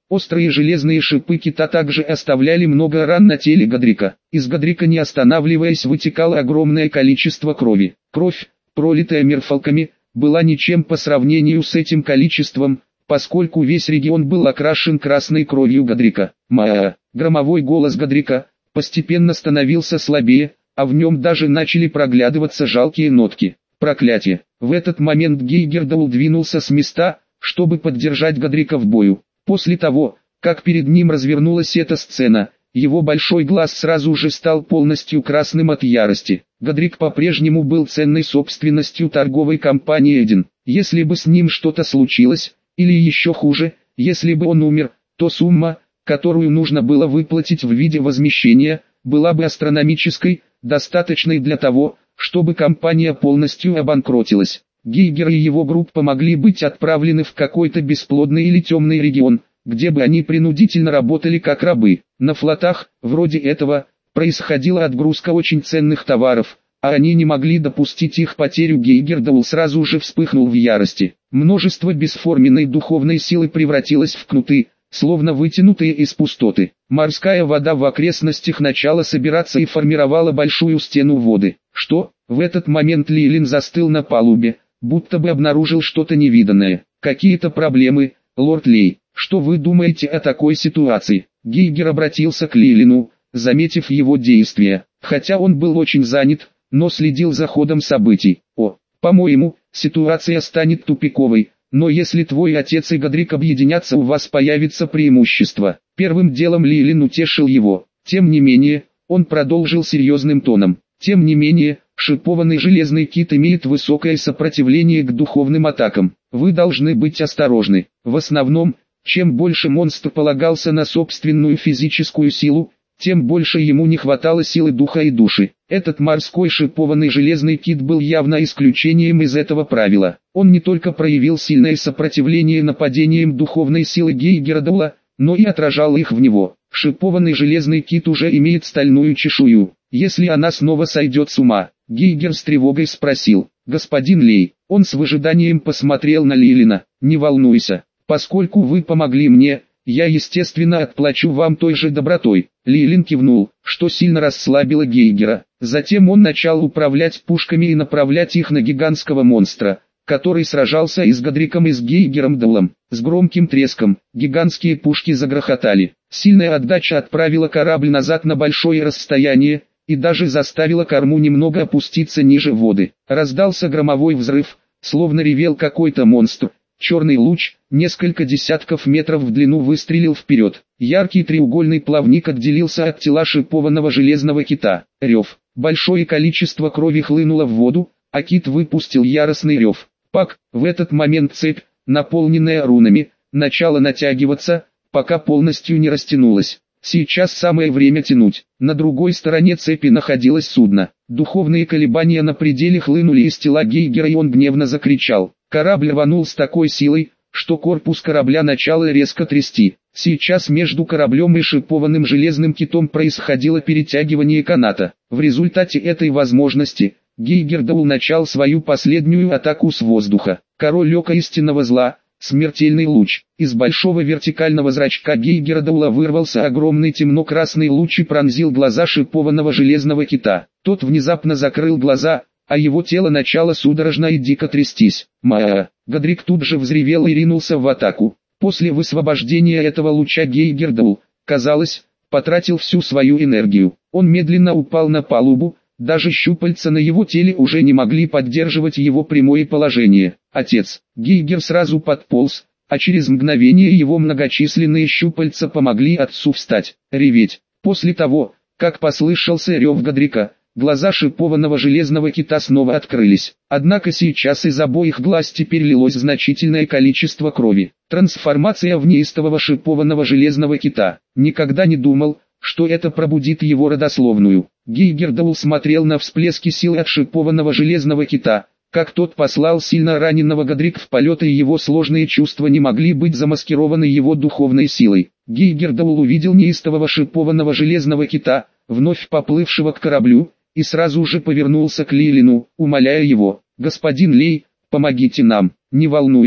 Острые железные шипы кита также оставляли много ран на теле Годрика. Из Годрика, не останавливаясь, вытекало огромное количество крови. Кровь, пролитая мерфалками, была ничем по сравнению с этим количеством, поскольку весь регион был окрашен красной кровью Годрика. Маа! Громовой голос Годрика постепенно становился слабее, а в нем даже начали проглядываться жалкие нотки. Проклятие! В этот момент Гейгердаул двинулся с места, чтобы поддержать Годрика в бою. После того, как перед ним развернулась эта сцена, его большой глаз сразу же стал полностью красным от ярости. Годрик по-прежнему был ценной собственностью торговой компании Эдин. Если бы с ним что-то случилось, или еще хуже, если бы он умер, то сумма, которую нужно было выплатить в виде возмещения, была бы астрономической, достаточной для того, чтобы компания полностью обанкротилась. Гейгер и его группа могли быть отправлены в какой-то бесплодный или темный регион, где бы они принудительно работали как рабы. На флотах, вроде этого, происходила отгрузка очень ценных товаров, а они не могли допустить их потерю. Гейгердаул сразу же вспыхнул в ярости. Множество бесформенной духовной силы превратилось в кнуты, словно вытянутые из пустоты. Морская вода в окрестностях начала собираться и формировала большую стену воды. Что? В этот момент Лилин застыл на палубе, будто бы обнаружил что-то невиданное. Какие-то проблемы, лорд Лей. Что вы думаете о такой ситуации? Гейгер обратился к Лилину, заметив его действия. Хотя он был очень занят, но следил за ходом событий. По-моему, ситуация станет тупиковой, но если твой отец и Годрик объединятся, у вас появится преимущество. Первым делом Лилин утешил его. Тем не менее, он продолжил серьезным тоном. Тем не менее, шипованный железный кит имеет высокое сопротивление к духовным атакам. Вы должны быть осторожны. В основном, чем больше монстр полагался на собственную физическую силу, тем больше ему не хватало силы духа и души. Этот морской шипованный железный кит был явно исключением из этого правила. Он не только проявил сильное сопротивление нападениям духовной силы Гейгердаула, но и отражал их в него. Шипованный железный кит уже имеет стальную чешую. Если она снова сойдет с ума, Гейгер с тревогой спросил. Господин Лей, он с выжиданием посмотрел на Лилина. Не волнуйся, поскольку вы помогли мне, я естественно отплачу вам той же добротой. Лилин кивнул, что сильно расслабило Гейгера. Затем он начал управлять пушками и направлять их на гигантского монстра, который сражался и с Годриком и с Гейгером-Даулом. С громким треском, гигантские пушки загрохотали. Сильная отдача отправила корабль назад на большое расстояние, и даже заставила корму немного опуститься ниже воды. Раздался громовой взрыв, словно ревел какой-то монстр. Черный луч, несколько десятков метров в длину, выстрелил вперед. Яркий треугольный плавник отделился от тела шипованного железного кита. Рев. Большое количество крови хлынуло в воду, а кит выпустил яростный рев. Пак, в этот момент цепь, наполненная рунами, начала натягиваться, пока полностью не растянулась. Сейчас самое время тянуть. На другой стороне цепи находилось судно. Духовные колебания на пределе хлынули из тела Гейгера, и он гневно закричал. Корабль рванул с такой силой, что корпус корабля начало резко трясти. Сейчас между кораблем и шипованным железным китом происходило перетягивание каната. В результате этой возможности, Гейгердаул начал свою последнюю атаку с воздуха. Король ока истинного зла, смертельный луч. Из большого вертикального зрачка Гейгердаула вырвался огромный темно-красный луч и пронзил глаза шипованного железного кита. Тот внезапно закрыл глаза, а его тело начало судорожно и дико трястись. Маа! Годрик тут же взревел и ринулся в атаку. После высвобождения этого луча Гейгердаул, казалось, потратил всю свою энергию. Он медленно упал на палубу, даже щупальца на его теле уже не могли поддерживать его прямое положение. Отец! Гейгер сразу подполз, а через мгновение его многочисленные щупальца помогли отцу встать, реветь. После того, как послышался рев Годрика, глаза шипованного железного кита снова открылись. Однако сейчас из обоих глаз теперь лилось значительное количество крови. Трансформация в неистового шипованного железного кита. Никогда не думал, что это пробудит его родословную. Гейгердаул смотрел на всплески сил от шипованного железного кита, как тот послал сильно раненого Годрика в полет, и его сложные чувства не могли быть замаскированы его духовной силой. Гейгердаул увидел неистового шипованного железного кита, вновь поплывшего к кораблю, и сразу же повернулся к Лилину, умоляя его: «Господин Лей, помогите нам, не волнуйся,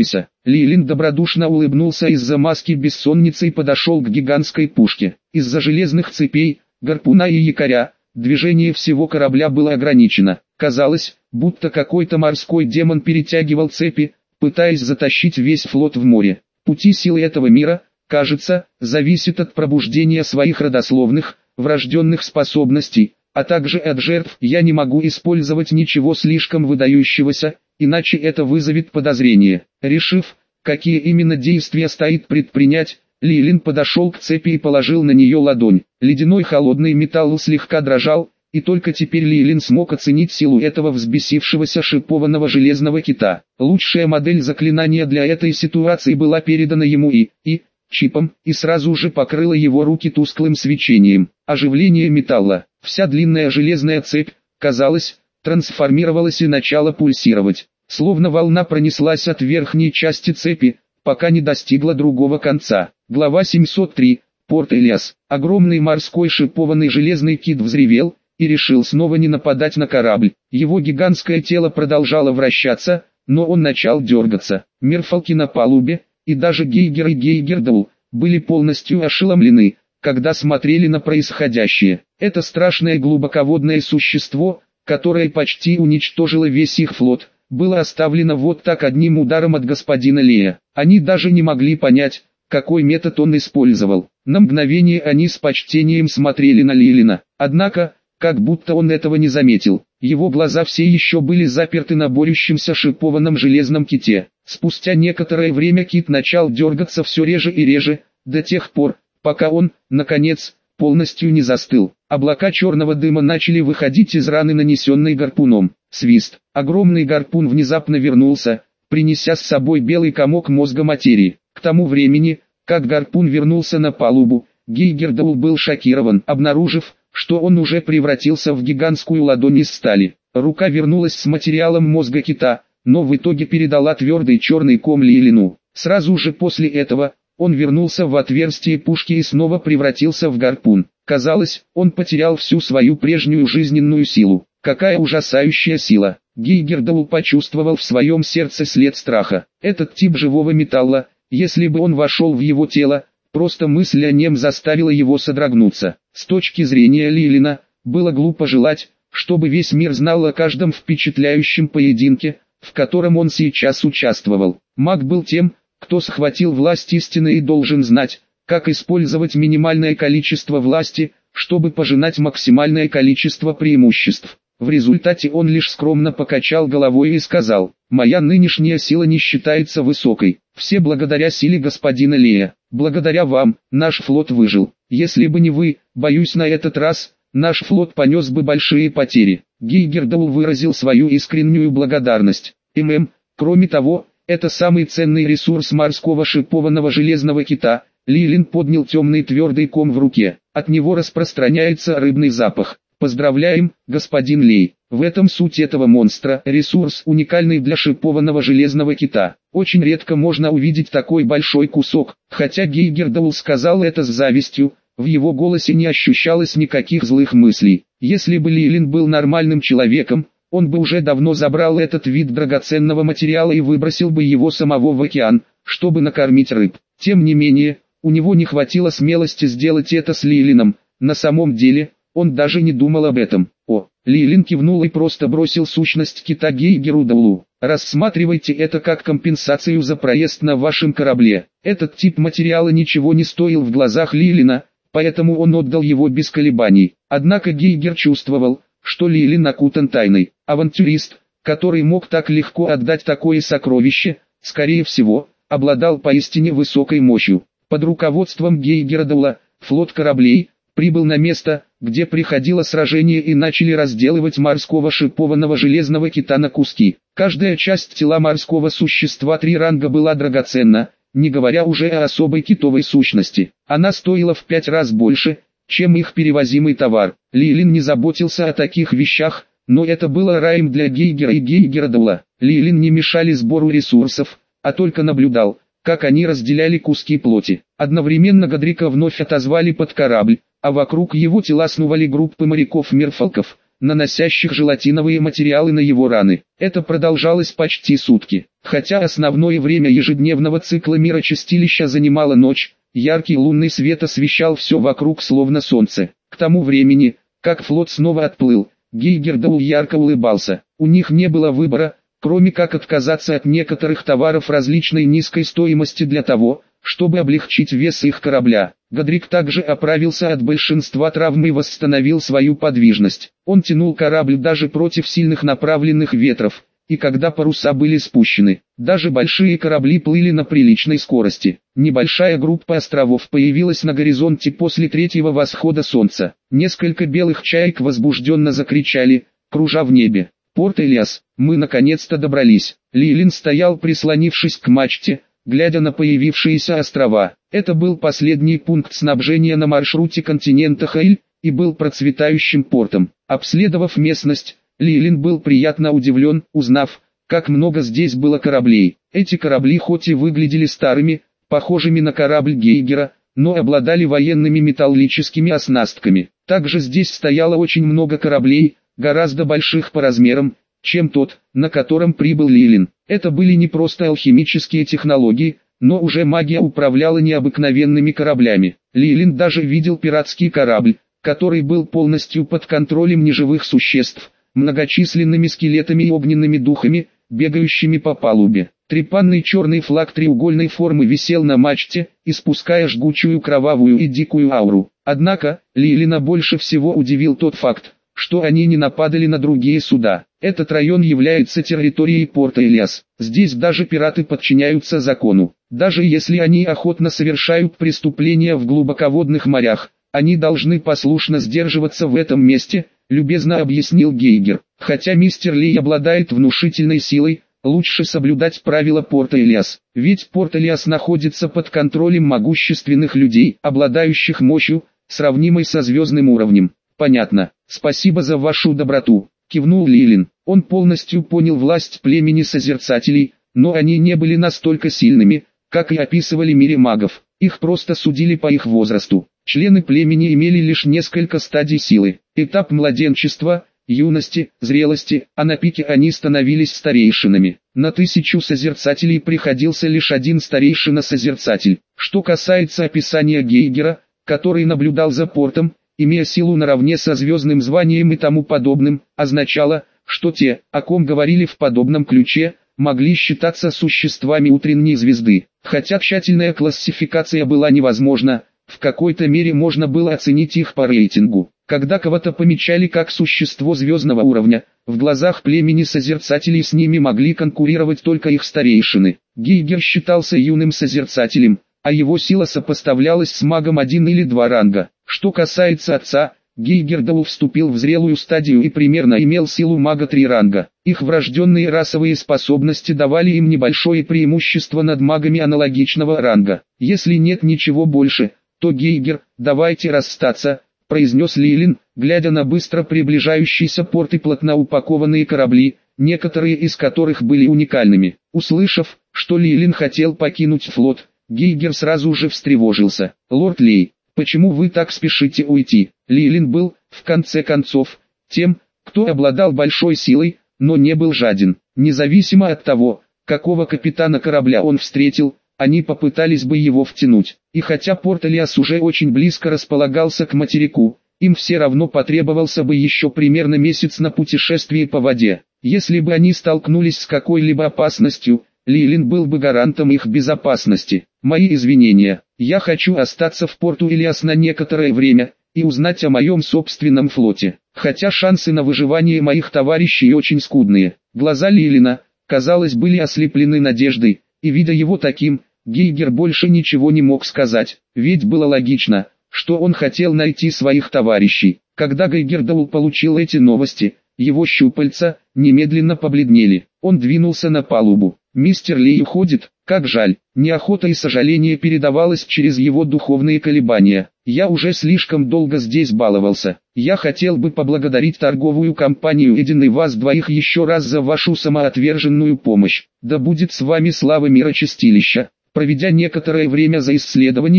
Лилин добродушно улыбнулся из-за маски бессонницы и подошел к гигантской пушке. Из-за железных цепей, гарпуна и якоря, движение всего корабля было ограничено. Казалось, будто какой-то морской демон перетягивал цепи, пытаясь затащить весь флот в море. Пути силы этого мира, кажется, зависят от пробуждения своих родословных, врожденных способностей, а также от жертв. Я не могу использовать ничего слишком выдающегося, иначе это вызовет подозрение. Решив, какие именно действия стоит предпринять, Лилин подошел к цепи и положил на нее ладонь. Ледяной холодный металл слегка дрожал, и только теперь Лилин смог оценить силу этого взбесившегося шипованного железного кита. Лучшая модель заклинания для этой ситуации была передана ему чипом, и сразу же покрыла его руки тусклым свечением. Оживление металла. Вся длинная железная цепь, казалось, трансформировалась и начала пульсировать. Словно волна пронеслась от верхней части цепи, пока не достигла другого конца. Глава 703. Порт Элиас. Огромный морской шипованный железный кит взревел и решил снова не нападать на корабль. Его гигантское тело продолжало вращаться, но он начал дергаться. Мерфалки на палубе, и даже Гейгер и Гейгердоу, были полностью ошеломлены, когда смотрели на происходящее. Это страшное глубоководное существо, которое почти уничтожило весь их флот, было оставлено вот так одним ударом от господина Лея. Они даже не могли понять, какой метод он использовал. На мгновение они с почтением смотрели на Лилина. Однако, как будто он этого не заметил, его глаза все еще были заперты на борющемся шипованном железном ките. Спустя некоторое время кит начал дергаться все реже и реже, до тех пор, пока он, наконец, полностью не застыл. Облака черного дыма начали выходить из раны, нанесенной гарпуном. Свист. Огромный гарпун внезапно вернулся, принеся с собой белый комок мозга материи. К тому времени, как гарпун вернулся на палубу, Гейгердоу был шокирован, обнаружив, что он уже превратился в гигантскую ладонь из стали. Рука вернулась с материалом мозга кита, но в итоге передала твердый черный ком Лилину. Сразу же после этого, он вернулся в отверстие пушки и снова превратился в гарпун. Казалось, он потерял всю свою прежнюю жизненную силу. Какая ужасающая сила! Гейгердоу почувствовал в своем сердце след страха. Этот тип живого металла, если бы он вошел в его тело, просто мысль о нем заставила его содрогнуться. С точки зрения Лилина, было глупо желать, чтобы весь мир знал о каждом впечатляющем поединке, в котором он сейчас участвовал. Маг был тем, кто схватил власть истины и должен знать, как использовать минимальное количество власти, чтобы пожинать максимальное количество преимуществ. В результате он лишь скромно покачал головой и сказал: «Моя нынешняя сила не считается высокой. Все благодаря силе господина Лея. Благодаря вам, наш флот выжил. Если бы не вы, боюсь, на этот раз, наш флот понес бы большие потери». Гейгердоу выразил свою искреннюю благодарность. Кроме того, это самый ценный ресурс морского шипованного железного кита. Лилин поднял темный твердый ком в руке. От него распространяется рыбный запах. Поздравляем, господин Лей. В этом суть этого монстра. Ресурс уникальный для шипованного железного кита. Очень редко можно увидеть такой большой кусок. Хотя Гейгердоу сказал это с завистью, в его голосе не ощущалось никаких злых мыслей. Если бы Лилин был нормальным человеком, он бы уже давно забрал этот вид драгоценного материала и выбросил бы его самого в океан, чтобы накормить рыб. Тем не менее, у него не хватило смелости сделать это с Лилином. На самом деле, он даже не думал об этом. Лилин кивнул и просто бросил сущность кита Гейгердоу. Рассматривайте это как компенсацию за проезд на вашем корабле. Этот тип материала ничего не стоил в глазах Лилина, поэтому он отдал его без колебаний. Однако Гейгер чувствовал, что Лилин окутан тайной. Авантюрист, который мог так легко отдать такое сокровище, скорее всего, обладал поистине высокой мощью. Под руководством Гейгердоула, флот кораблей прибыл на место, где приходило сражение, и начали разделывать морского шипованного железного кита на куски. Каждая часть тела морского существа 3 ранга была драгоценна, не говоря уже о особой китовой сущности. Она стоила в 5 раз больше, чем их перевозимый товар. Лилин не заботился о таких вещах, но это было раем для Гейгера и Гейгердоула. Лилин не мешали сбору ресурсов, а только наблюдал, как они разделяли куски плоти. Одновременно Годрика вновь отозвали под корабль, а вокруг его тела снували группы моряков-мерфалков, наносящих желатиновые материалы на его раны. Это продолжалось почти сутки. Хотя основное время ежедневного цикла мирочистилища занимала ночь, яркий лунный свет освещал все вокруг словно солнце. К тому времени, как флот снова отплыл, Гейгердаул ярко улыбался. У них не было выбора, кроме как отказаться от некоторых товаров различной низкой стоимости для того, чтобы облегчить вес их корабля. Годрик также оправился от большинства травм и восстановил свою подвижность. Он тянул корабль даже против сильных направленных ветров, и когда паруса были спущены, даже большие корабли плыли на приличной скорости. Небольшая группа островов появилась на горизонте после третьего восхода солнца. Несколько белых чаек возбужденно закричали, кружа в небе. «Порт-Элиас, мы наконец-то добрались». Лилин стоял, прислонившись к мачте, глядя на появившиеся острова. Это был последний пункт снабжения на маршруте континента Хейль, и был процветающим портом. Обследовав местность, Лилин был приятно удивлен, узнав, как много здесь было кораблей. Эти корабли хоть и выглядели старыми, похожими на корабль Гейгера, но обладали военными металлическими оснастками. Также здесь стояло очень много кораблей, гораздо больших по размерам, чем тот, на котором прибыл Лилин. Это были не просто алхимические технологии, но уже магия управляла необыкновенными кораблями. Лилин даже видел пиратский корабль, который был полностью под контролем неживых существ, многочисленными скелетами и огненными духами, бегающими по палубе. Трепанный черный флаг треугольной формы висел на мачте, испуская жгучую кровавую и дикую ауру. Однако, Лилина больше всего удивил тот факт, что они не нападали на другие суда. Этот район является территорией порта Элиас. Здесь даже пираты подчиняются закону. Даже если они охотно совершают преступления в глубоководных морях, они должны послушно сдерживаться в этом месте, любезно объяснил Гейгер. Хотя мистер Ли обладает внушительной силой, лучше соблюдать правила порта Элиас. Ведь порт Элиас находится под контролем могущественных людей, обладающих мощью, сравнимой со звездным уровнем. Понятно. Спасибо за вашу доброту, кивнул Лилин. Он полностью понял власть племени Созерцателей, но они не были настолько сильными, как и описывали мире магов. Их просто судили по их возрасту. Члены племени имели лишь несколько стадий силы. Этап младенчества, юности, зрелости, а на пике они становились старейшинами. На 1000 Созерцателей приходился лишь один старейшина-Созерцатель. Что касается описания Гейгера, который наблюдал за портом, имея силу наравне со звездным званием и тому подобным, означало, что те, о ком говорили в подобном ключе, могли считаться существами утренней звезды. Хотя тщательная классификация была невозможна, в какой-то мере можно было оценить их по рейтингу. Когда кого-то помечали как существо звездного уровня, в глазах племени Созерцателей с ними могли конкурировать только их старейшины. Гейгер считался юным Созерцателем, а его сила сопоставлялась с магом 1 или 2 ранга. Что касается отца, Гейгердаул вступил в зрелую стадию и примерно имел силу мага 3 ранга. Их врожденные расовые способности давали им небольшое преимущество над магами аналогичного ранга. Если нет ничего больше, то Гейгер, давайте расстаться, произнес Лилин, глядя на быстро приближающийся порт и плотно упакованные корабли, некоторые из которых были уникальными. Услышав, что Лилин хотел покинуть флот, Гейгер сразу же встревожился. «Лорд Лей, почему вы так спешите уйти?» Лилин был, в конце концов, тем, кто обладал большой силой, но не был жаден. Независимо от того, какого капитана корабля он встретил, они попытались бы его втянуть. И хотя порт Элиас уже очень близко располагался к материку, им все равно потребовался бы еще примерно месяц на путешествии по воде. Если бы они столкнулись с какой-либо опасностью, Лилин был бы гарантом их безопасности. «Мои извинения, я хочу остаться в порту Элиас на некоторое время и узнать о моем собственном флоте. Хотя шансы на выживание моих товарищей очень скудные». Глаза Лилина, казалось, были ослеплены надеждой, и видя его таким, Гейгер больше ничего не мог сказать, ведь было логично, что он хотел найти своих товарищей. Когда Гейгердаул получил эти новости, его щупальца немедленно побледнели. Он двинулся на палубу. «Мистер Ли уходит, как жаль». Неохота и сожаление передавалось через его духовные колебания. «Я уже слишком долго здесь баловался. Я хотел бы поблагодарить торговую компанию Эден и вас двоих еще раз за вашу самоотверженную помощь. Да будет с вами слава мирочистилища». Проведя некоторое время за исследованиями,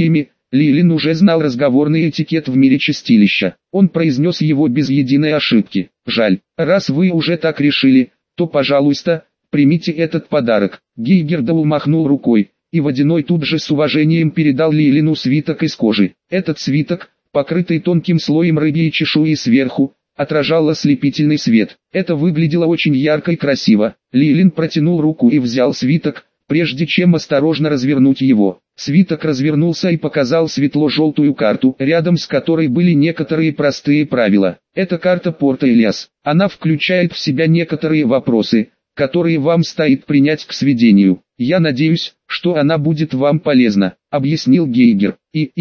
Лилин уже знал разговорный этикет в мире чистилища. Он произнес его без единой ошибки. «Жаль, раз вы уже так решили, то, пожалуйста, примите этот подарок». Гейгердаул махнул рукой, и Водяной тут же с уважением передал Лилину свиток из кожи. Этот свиток, покрытый тонким слоем рыбьей чешуи сверху, отражал ослепительный свет. Это выглядело очень ярко и красиво. Лилин протянул руку и взял свиток, прежде чем осторожно развернуть его. Свиток развернулся и показал светло-желтую карту, рядом с которой были некоторые простые правила. Это карта порта Элиас. Она включает в себя некоторые вопросы, которые вам стоит принять к сведению. Я надеюсь, что она будет вам полезна, объяснил Гейгер.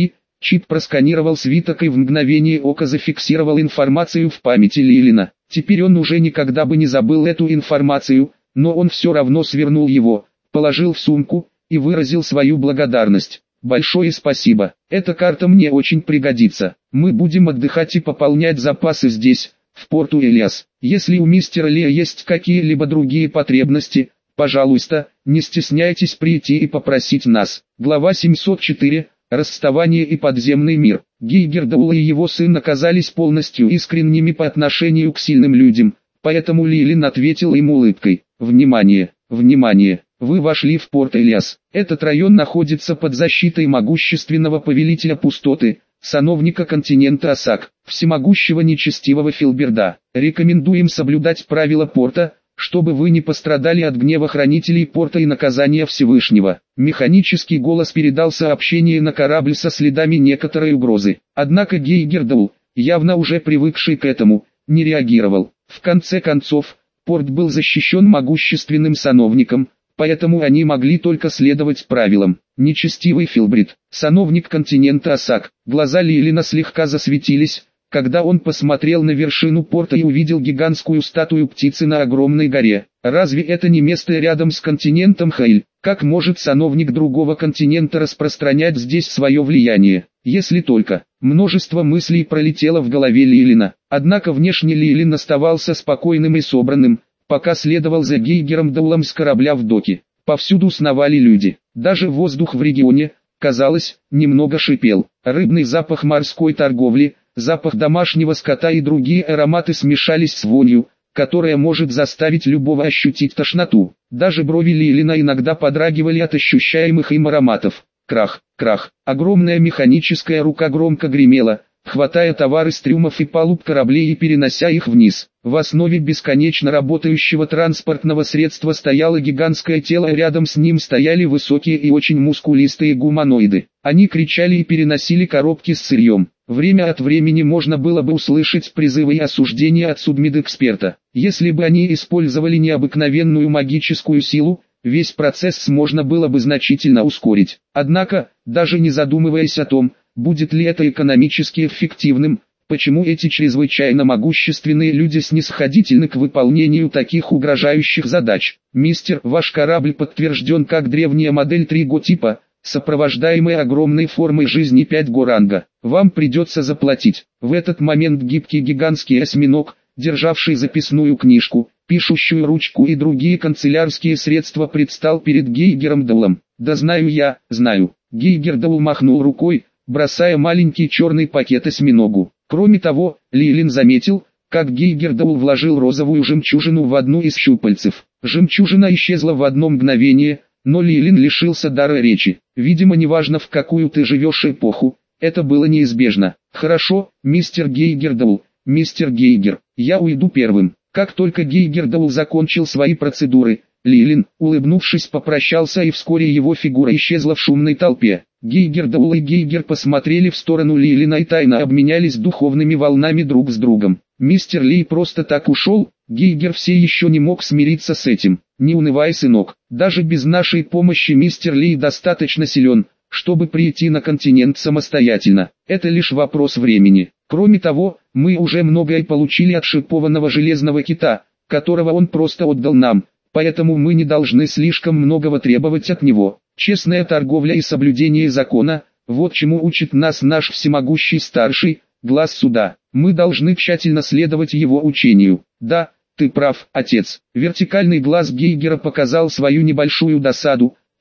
Чип просканировал свиток и в мгновение ока зафиксировал информацию в памяти Лилина. Теперь он уже никогда бы не забыл эту информацию, но он все равно свернул его, положил в сумку и выразил свою благодарность. Большое спасибо. Эта карта мне очень пригодится. Мы будем отдыхать и пополнять запасы здесь, в порту Элиас. Если у мистера Ли есть какие-либо другие потребности, пожалуйста, не стесняйтесь прийти и попросить нас. Глава 704. Расставание и подземный мир. Гейгердаул и его сын оказались полностью искренними по отношению к сильным людям, поэтому Лилин ответил им улыбкой. Внимание, внимание! Вы вошли в порт Элиас. Этот район находится под защитой могущественного повелителя пустоты, сановника континента Асак, всемогущего нечестивого Филберда. Рекомендуем соблюдать правила порта, чтобы вы не пострадали от гнева хранителей порта и наказания Всевышнего. Механический голос передал сообщение на корабль со следами некоторой угрозы. Однако Гейгердаул, явно уже привыкший к этому, не реагировал. В конце концов, порт был защищен могущественным сановником, поэтому они могли только следовать правилам. Нечестивый Филбрид, сановник континента Асак. Глаза Лилина слегка засветились, когда он посмотрел на вершину порта и увидел гигантскую статую птицы на огромной горе. Разве это не место рядом с континентом Хейль? Как может сановник другого континента распространять здесь свое влияние? Если только. Множество мыслей пролетело в голове Лилина. Однако внешне Лилин оставался спокойным и собранным, пока следовал за Гейгердаулом с корабля в доке. Повсюду сновали люди. Даже воздух в регионе, казалось, немного шипел. Рыбный запах морской торговли, запах домашнего скота и другие ароматы смешались с вонью, которая может заставить любого ощутить тошноту. Даже брови Лилина иногда подрагивали от ощущаемых им ароматов. Крах, крах. Огромная механическая рука громко гремела, хватая товары с трюмов и палуб кораблей и перенося их вниз. В основе бесконечно работающего транспортного средства стояло гигантское тело, а рядом с ним стояли высокие и очень мускулистые гуманоиды. Они кричали и переносили коробки с сырьем. Время от времени можно было бы услышать призывы и осуждения от судмедэксперта. Если бы они использовали необыкновенную магическую силу, весь процесс можно было бы значительно ускорить. Однако, даже не задумываясь о том, будет ли это экономически эффективным, почему эти чрезвычайно могущественные люди снисходительны к выполнению таких угрожающих задач. Мистер, ваш корабль подтвержден как древняя модель 3Го типа, сопровождаемая огромной формой жизни 5Го ранга. Вам придется заплатить. В этот момент гибкий гигантский осьминог, державший записную книжку, пишущую ручку и другие канцелярские средства, предстал перед Гейгердаулом. Да знаю я, знаю. Гейгердаул махнул рукой, бросая маленький черный пакет осьминогу. Кроме того, Лилин заметил, как Гейгердаул вложил розовую жемчужину в одну из щупальцев. Жемчужина исчезла в одно мгновение, но Лилин лишился дара речи. Видимо, неважно, в какую ты живешь эпоху, это было неизбежно. Хорошо, мистер Гейгердаул, мистер Гейгер, я уйду первым. Как только Гейгердаул закончил свои процедуры, Лилин, улыбнувшись, попрощался, и вскоре его фигура исчезла в шумной толпе. Гейгердаул и Гейгер посмотрели в сторону Лилина и тайно обменялись духовными волнами друг с другом. Мистер Ли просто так ушел? Гейгер все еще не мог смириться с этим. Не унывай, сынок, даже без нашей помощи мистер Ли достаточно силен, чтобы прийти на континент самостоятельно. Это лишь вопрос времени. Кроме того, мы уже многое получили от шипованного железного кита, которого он просто отдал нам, поэтому мы не должны слишком многого требовать от него. Честная торговля и соблюдение закона – вот чему учит нас наш всемогущий старший, глаз суда. Мы должны тщательно следовать его учению. Да, ты прав, отец. Вертикальный глаз Гейгера показал свою небольшую досаду,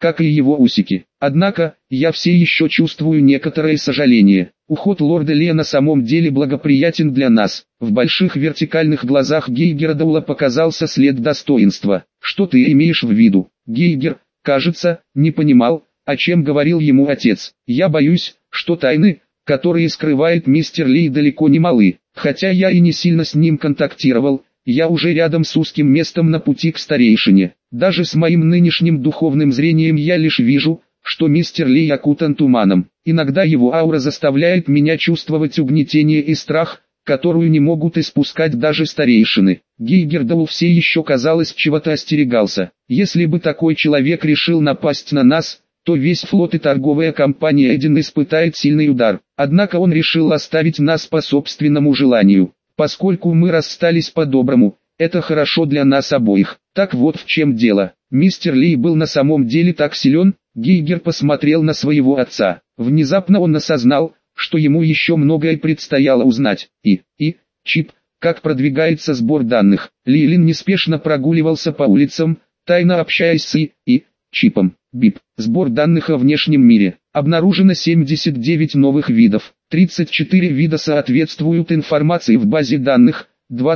как и его усики. Однако, я все еще чувствую некоторое сожаление. Уход лорда Ли на самом деле благоприятен для нас. В больших вертикальных глазах Гейгердаула показался след достоинства. Что ты имеешь в виду? Гейгер, кажется, не понимал, о чем говорил ему отец. Я боюсь, что тайны, которые скрывает мистер Ли, далеко не малы. Хотя я и не сильно с ним контактировал, я уже рядом с узким местом на пути к старейшине. Даже с моим нынешним духовным зрением я лишь вижу, что мистер Ли окутан туманом. Иногда его аура заставляет меня чувствовать угнетение и страх, которую не могут испускать даже старейшины. Гейгердаул все еще, казалось, чего-то остерегался. Если бы такой человек решил напасть на нас, то весь флот и торговая компания Эден испытает сильный удар. Однако он решил оставить нас по собственному желанию. Поскольку мы расстались по-доброму, это хорошо для нас обоих. Так вот в чем дело. Мистер Ли был на самом деле так силен. Гейгер посмотрел на своего отца. Внезапно он осознал, что ему еще многое предстояло узнать. Чип, как продвигается сбор данных. Лилин неспешно прогуливался по улицам, тайно общаясь с Чипом. БИП. Сбор данных о внешнем мире. Обнаружено 79 новых видов. 34 вида соответствуют информации в базе данных,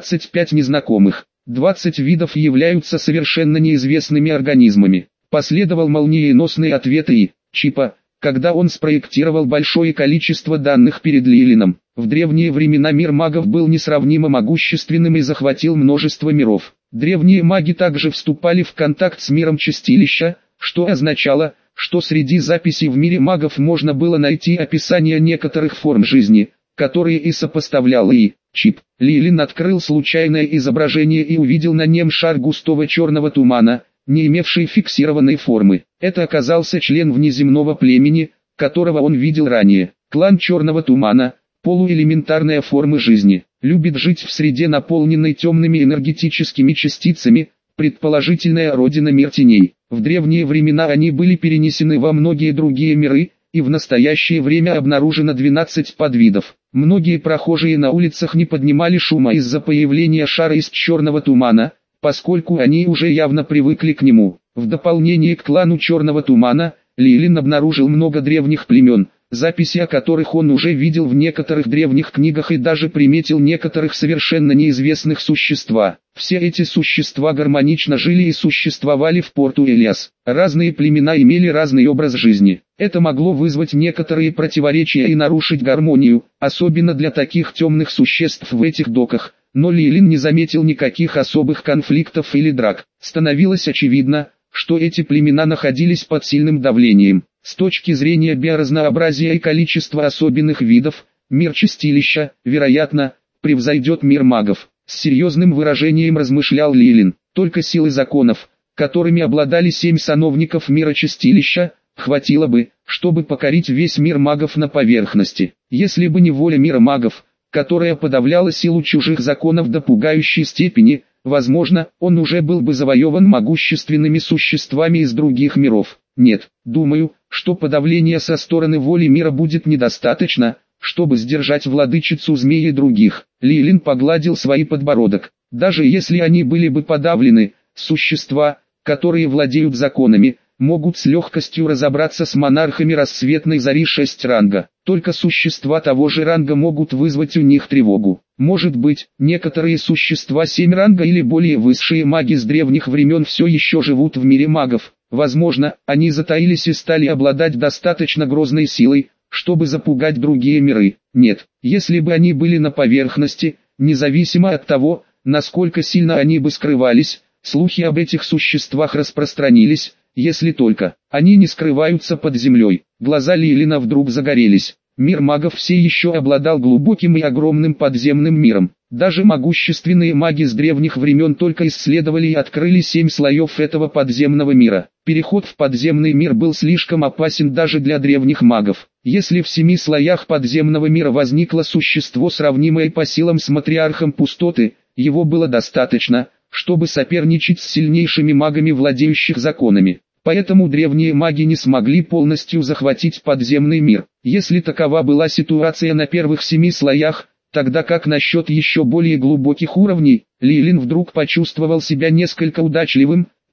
25 незнакомых. 20 видов являются совершенно неизвестными организмами. Последовал молниеносный ответ Чипа, когда он спроектировал большое количество данных перед Лилином. В древние времена мир магов был несравнимо могущественным и захватил множество миров. Древние маги также вступали в контакт с миром чистилища, что означало, что среди записей в мире магов можно было найти описание некоторых форм жизни, которые и сопоставлял Чип. Лилин открыл случайное изображение и увидел на нем шар густого черного тумана, не имевший фиксированной формы. Это оказался член внеземного племени, которого он видел ранее. Клан Черного Тумана, полуэлементарная форма жизни, любит жить в среде, наполненной темными энергетическими частицами, предположительная родина мир теней. В древние времена они были перенесены во многие другие миры, и в настоящее время обнаружено 12 подвидов. Многие прохожие на улицах не поднимали шума из-за появления шара из черного тумана, поскольку они уже явно привыкли к нему. В дополнение к клану Черного Тумана, Лилин обнаружил много древних племен, записи о которых он уже видел в некоторых древних книгах и даже приметил некоторых совершенно неизвестных существа. Все эти существа гармонично жили и существовали в порту Элиас. Разные племена имели разный образ жизни. Это могло вызвать некоторые противоречия и нарушить гармонию, особенно для таких темных существ в этих доках. Но Лилин не заметил никаких особых конфликтов или драк. Становилось очевидно, что эти племена находились под сильным давлением. С точки зрения биоразнообразия и количества особенных видов, мир чистилища, вероятно, превзойдет мир магов. С серьезным выражением размышлял Лилин. Только силы законов, которыми обладали 7 сановников мира чистилища, хватило бы, чтобы покорить весь мир магов на поверхности. Если бы не воля мира магов, которая подавляла силу чужих законов до пугающей степени, возможно, он уже был бы завоеван могущественными существами из других миров. Нет, думаю, что подавление со стороны воли мира будет недостаточно, чтобы сдержать владычицу змей и других. Лилин погладил свой подбородок. Даже если они были бы подавлены, существа, которые владеют законами, могут с легкостью разобраться с монархами рассветной зари 6 ранга. Только существа того же ранга могут вызвать у них тревогу. Может быть, некоторые существа 7 ранга или более высшие маги с древних времен все еще живут в мире магов. Возможно, они затаились и стали обладать достаточно грозной силой, чтобы запугать другие миры. Нет, если бы они были на поверхности, независимо от того, насколько сильно они бы скрывались, слухи об этих существах распространились, если только они не скрываются под землей. Глаза Лилина вдруг загорелись. Мир магов все еще обладал глубоким и огромным подземным миром. Даже могущественные маги с древних времен только исследовали и открыли 7 слоев этого подземного мира. Переход в подземный мир был слишком опасен даже для древних магов. Если в 7 слоях подземного мира возникло существо, сравнимое по силам с матриархом пустоты, его было достаточно, чтобы соперничать с сильнейшими магами, владеющих законами. Поэтому древние маги не смогли полностью захватить подземный мир. Если такова была ситуация на первых 7 слоях, тогда как насчет еще более глубоких уровней? Лилин вдруг почувствовал себя несколько удачливым,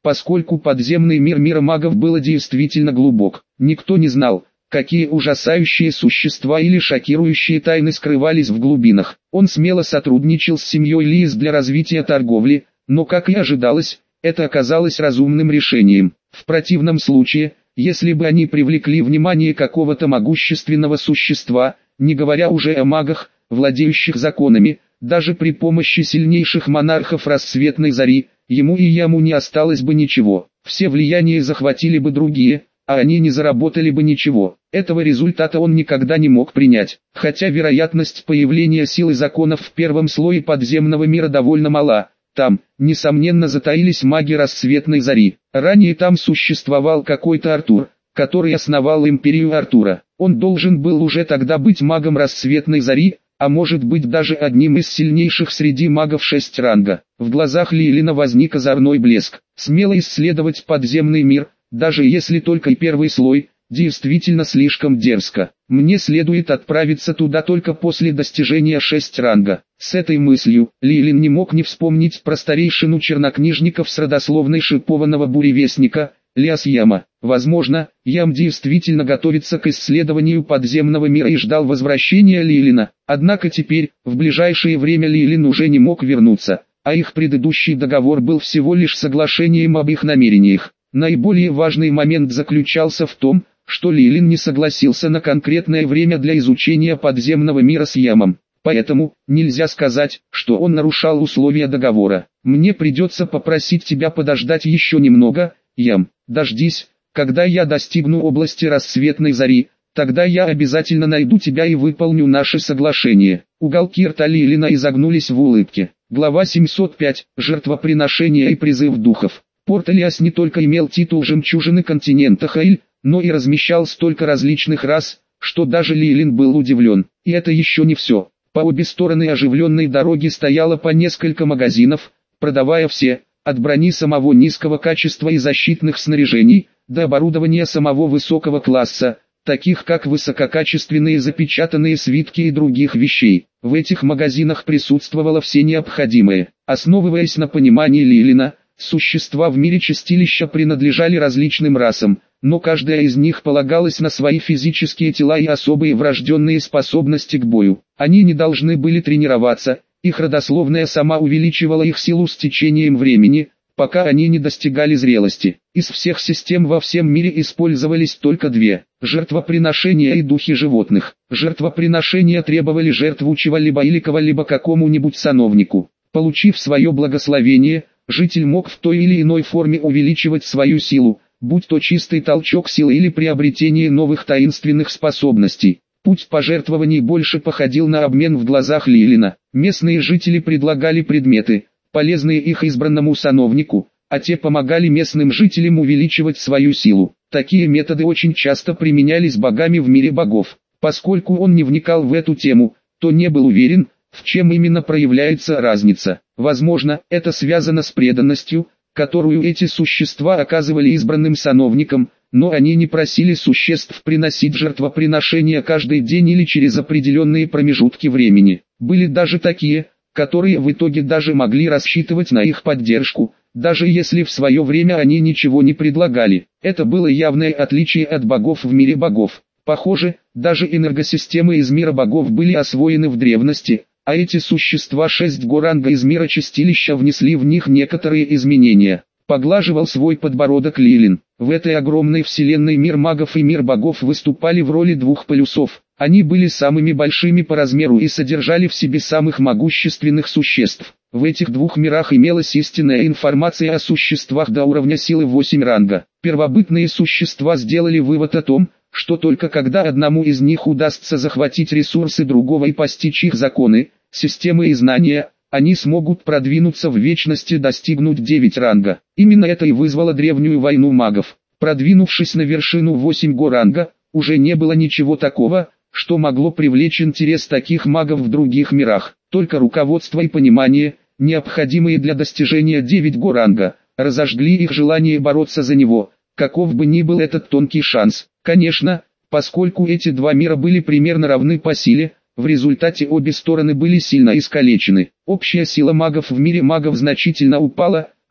поскольку подземный мир мира магов был действительно глубок. Никто не знал, какие ужасающие существа или шокирующие тайны скрывались в глубинах. Он смело сотрудничал с семьей Лиис для развития торговли, но, как и ожидалось, это оказалось разумным решением. В противном случае, если бы они привлекли внимание какого-то могущественного существа, не говоря уже о магах, владеющих законами, даже при помощи сильнейших монархов Рассветной Зари, ему и Яму не осталось бы ничего. Все влияния захватили бы другие, а они не заработали бы ничего. Этого результата он никогда не мог принять. Хотя вероятность появления силы законов в первом слое подземного мира довольно мала, там, несомненно, затаились маги Рассветной Зари. Ранее там существовал какой-то Артур, который основал империю Артура. Он должен был уже тогда быть магом Рассветной Зари, а может быть даже одним из сильнейших среди магов 6 ранга. В глазах Лилина возник озорной блеск. Смело исследовать подземный мир, даже если только и первый слой, действительно слишком дерзко. Мне следует отправиться туда только после достижения 6 ранга. С этой мыслью, Лилин не мог не вспомнить про старейшину чернокнижников с родословной шипованного буревестника, Лиас Яма. Возможно, Ям действительно готовится к исследованию подземного мира и ждал возвращения Лилина. Однако теперь, в ближайшее время Лилин уже не мог вернуться, а их предыдущий договор был всего лишь соглашением об их намерениях. Наиболее важный момент заключался в том, что Лилин не согласился на конкретное время для изучения подземного мира с Ямом. Поэтому, нельзя сказать, что он нарушал условия договора. «Мне придется попросить тебя подождать еще немного, Ям. Дождись, когда я достигну области Рассветной Зари, тогда я обязательно найду тебя и выполню наше соглашение». Уголки рта Лилина изогнулись в улыбке. Глава 705. Жертвоприношение и призыв духов. Порт Элиас не только имел титул жемчужины континента Хаиль, но и размещал столько различных рас, что даже Лилин был удивлен. И это еще не все. По обе стороны оживленной дороги стояло по несколько магазинов, продавая все, от брони самого низкого качества и защитных снаряжений, до оборудования самого высокого класса, таких как высококачественные запечатанные свитки и других вещей. В этих магазинах присутствовало все необходимое. Основываясь на понимании Лилина, существа в мире чистилища принадлежали различным расам, но каждая из них полагалась на свои физические тела и особые врожденные способности к бою. Они не должны были тренироваться, их родословная сама увеличивала их силу с течением времени, пока они не достигали зрелости. Из всех систем во всем мире использовались только две – жертвоприношения и духи животных. Жертвоприношения требовали жертву чего-либо или кого-либо какому-нибудь сановнику. Получив свое благословение, житель мог в той или иной форме увеличивать свою силу, будь то чистый толчок силы или приобретение новых таинственных способностей. Путь пожертвований больше походил на обмен в глазах Лилина. Местные жители предлагали предметы, полезные их избранному сановнику, а те помогали местным жителям увеличивать свою силу. Такие методы очень часто применялись богами в мире богов. Поскольку он не вникал в эту тему, то не был уверен, в чем именно проявляется разница. Возможно, это связано с преданностью, которую эти существа оказывали избранным сановникам, но они не просили существ приносить жертвоприношения каждый день или через определенные промежутки времени. Были даже такие, которые в итоге даже могли рассчитывать на их поддержку, даже если в свое время они ничего не предлагали. Это было явное отличие от богов в мире богов. Похоже, даже энергосистемы из мира богов были освоены в древности, а эти существа 6 горанга из мира чистилища внесли в них некоторые изменения. Поглаживал свой подбородок Лилин. В этой огромной вселенной мир магов и мир богов выступали в роли двух полюсов. Они были самыми большими по размеру и содержали в себе самых могущественных существ. В этих двух мирах имелась истинная информация о существах до уровня силы 8 ранга. Первобытные существа сделали вывод о том, что только когда одному из них удастся захватить ресурсы другого и постичь их законы, системы и знания, они смогут продвинуться в вечности и достигнуть 9 ранга. Именно это и вызвало древнюю войну магов. Продвинувшись на вершину 8 ранга, уже не было ничего такого, что могло привлечь интерес таких магов в других мирах. Только руководство и понимание, необходимые для достижения 9 ранга, разожгли их желание бороться за него, каков бы ни был этот тонкий шанс. Конечно, поскольку эти два мира были примерно равны по силе, в результате обе стороны были сильно искалечены. Общая сила магов в мире магов значительно упала,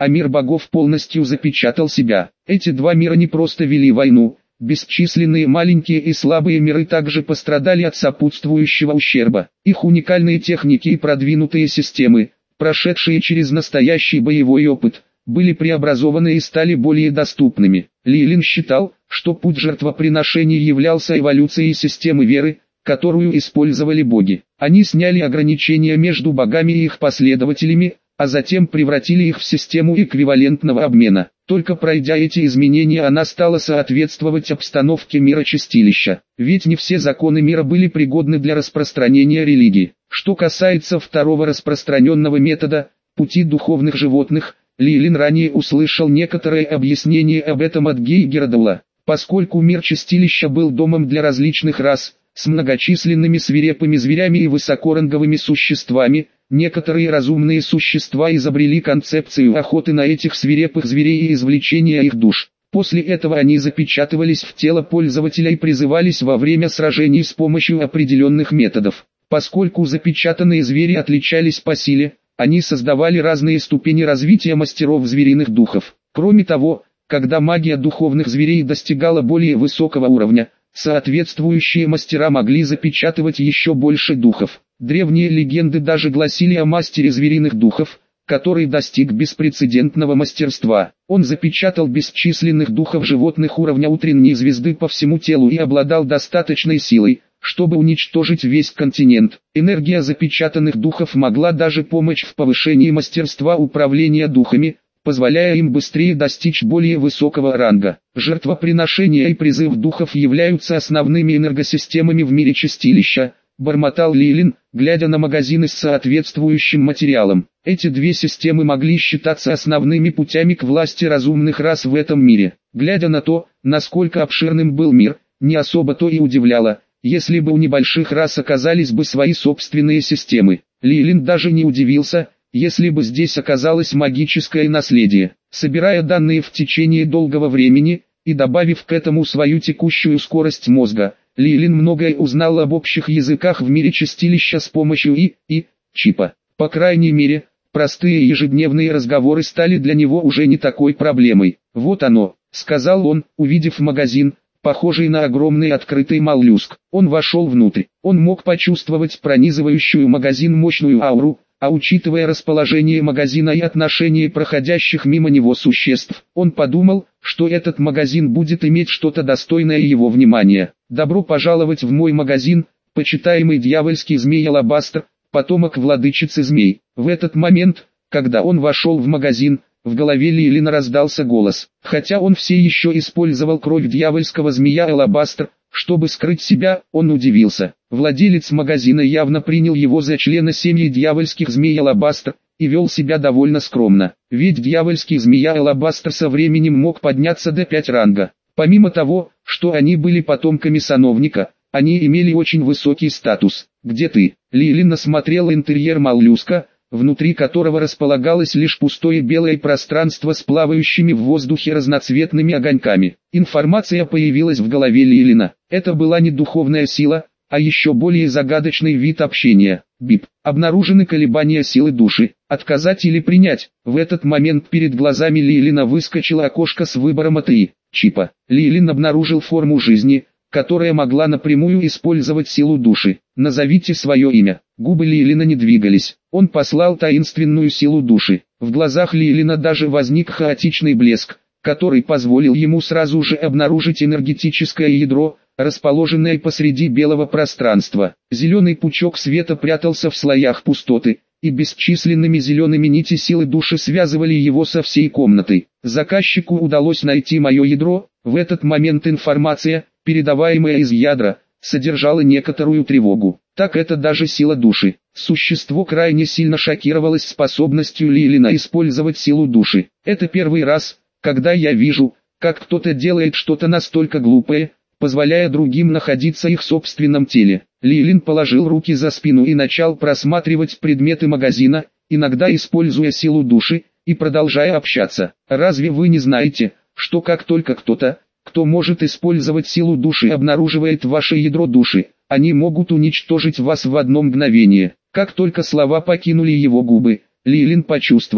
а мир богов полностью запечатал себя. Эти два мира не просто вели войну, бесчисленные маленькие и слабые миры также пострадали от сопутствующего ущерба. Их уникальные техники и продвинутые системы, прошедшие через настоящий боевой опыт, были преобразованы и стали более доступными. Лилин считал, что путь жертвоприношений являлся эволюцией системы веры, которую использовали боги. Они сняли ограничения между богами и их последователями, а затем превратили их в систему эквивалентного обмена. Только пройдя эти изменения, она стала соответствовать обстановке мира чистилища. Ведь не все законы мира были пригодны для распространения религии. Что касается второго распространенного метода, пути духовных животных, Лилин ранее услышал некоторые объяснения об этом от Гейгердаула. Поскольку мир чистилища был домом для различных рас, с многочисленными свирепыми зверями и высокоранговыми существами, некоторые разумные существа изобрели концепцию охоты на этих свирепых зверей и извлечения их душ. После этого они запечатывались в тело пользователя и призывались во время сражений с помощью определенных методов. Поскольку запечатанные звери отличались по силе, они создавали разные ступени развития мастеров звериных духов. Кроме того, когда магия духовных зверей достигала более высокого уровня, соответствующие мастера могли запечатывать еще больше духов. Древние легенды даже гласили о мастере звериных духов, который достиг беспрецедентного мастерства. Он запечатал бесчисленных духов животных уровня утренней звезды по всему телу и обладал достаточной силой, чтобы уничтожить весь континент. Энергия запечатанных духов могла даже помочь в повышении мастерства управления духами, позволяя им быстрее достичь более высокого ранга. Жертвоприношения и призыв духов являются основными энергосистемами в мире чистилища, бормотал Лилин, глядя на магазины с соответствующим материалом. Эти две системы могли считаться основными путями к власти разумных рас в этом мире. Глядя на то, насколько обширным был мир, не особо то и удивляло, если бы у небольших рас оказались бы свои собственные системы. Лилин даже не удивился, если бы здесь оказалось магическое наследие. Собирая данные в течение долгого времени, и добавив к этому свою текущую скорость мозга, Лилин многое узнал об общих языках в мире чистилища с помощью чипа. По крайней мере, простые ежедневные разговоры стали для него уже не такой проблемой. «Вот оно», — сказал он, увидев магазин, похожий на огромный открытый моллюск. Он вошел внутрь. Он мог почувствовать пронизывающую магазин мощную ауру, а учитывая расположение магазина и отношение проходящих мимо него существ, он подумал, что этот магазин будет иметь что-то достойное его внимания. «Добро пожаловать в мой магазин, почитаемый дьявольский змей Алабастр, потомок владычицы змей». В этот момент, когда он вошел в магазин, в голове Лилина раздался голос. Хотя он все еще использовал кровь дьявольского змея Алабастр, чтобы скрыть себя, он удивился. Владелец магазина явно принял его за члена семьи дьявольских змей Алабастр и вел себя довольно скромно. Ведь дьявольский змея Алабастр со временем мог подняться до 5 ранга. Помимо того, что они были потомками сановника, они имели очень высокий статус. «Где ты?» Лилин осмотрел интерьер моллюска, внутри которого располагалось лишь пустое белое пространство с плавающими в воздухе разноцветными огоньками. Информация появилась в голове Лилина. Это была не духовная сила, а еще более загадочный вид общения. Бип. Обнаружены колебания силы души. Отказать или принять. В этот момент перед глазами Лилина выскочило окошко с выбором чипа. Лилин обнаружил форму жизни, которая могла напрямую использовать силу души. «Назовите свое имя». Губы Лилина не двигались. Он послал таинственную силу души. В глазах Лилина даже возник хаотичный блеск, который позволил ему сразу же обнаружить энергетическое ядро, расположенное посреди белого пространства. Зеленый пучок света прятался в слоях пустоты, и бесчисленными зелеными нити силы души связывали его со всей комнатой. Заказчику удалось найти мое ядро. В этот момент информация, передаваемая из ядра, содержала некоторую тревогу. Так это даже сила души. Существо крайне сильно шокировалось способностью Лилина использовать силу души. «Это первый раз, когда я вижу, как кто-то делает что-то настолько глупое, позволяя другим находиться в их собственном теле». Лилин положил руки за спину и начал просматривать предметы магазина, иногда используя силу души, и продолжая общаться. «Разве вы не знаете, что как только кто-то, кто может использовать силу души, обнаруживает ваше ядро души, они могут уничтожить вас в одно мгновение?» Как только слова покинули его губы, Лилин почувствовал,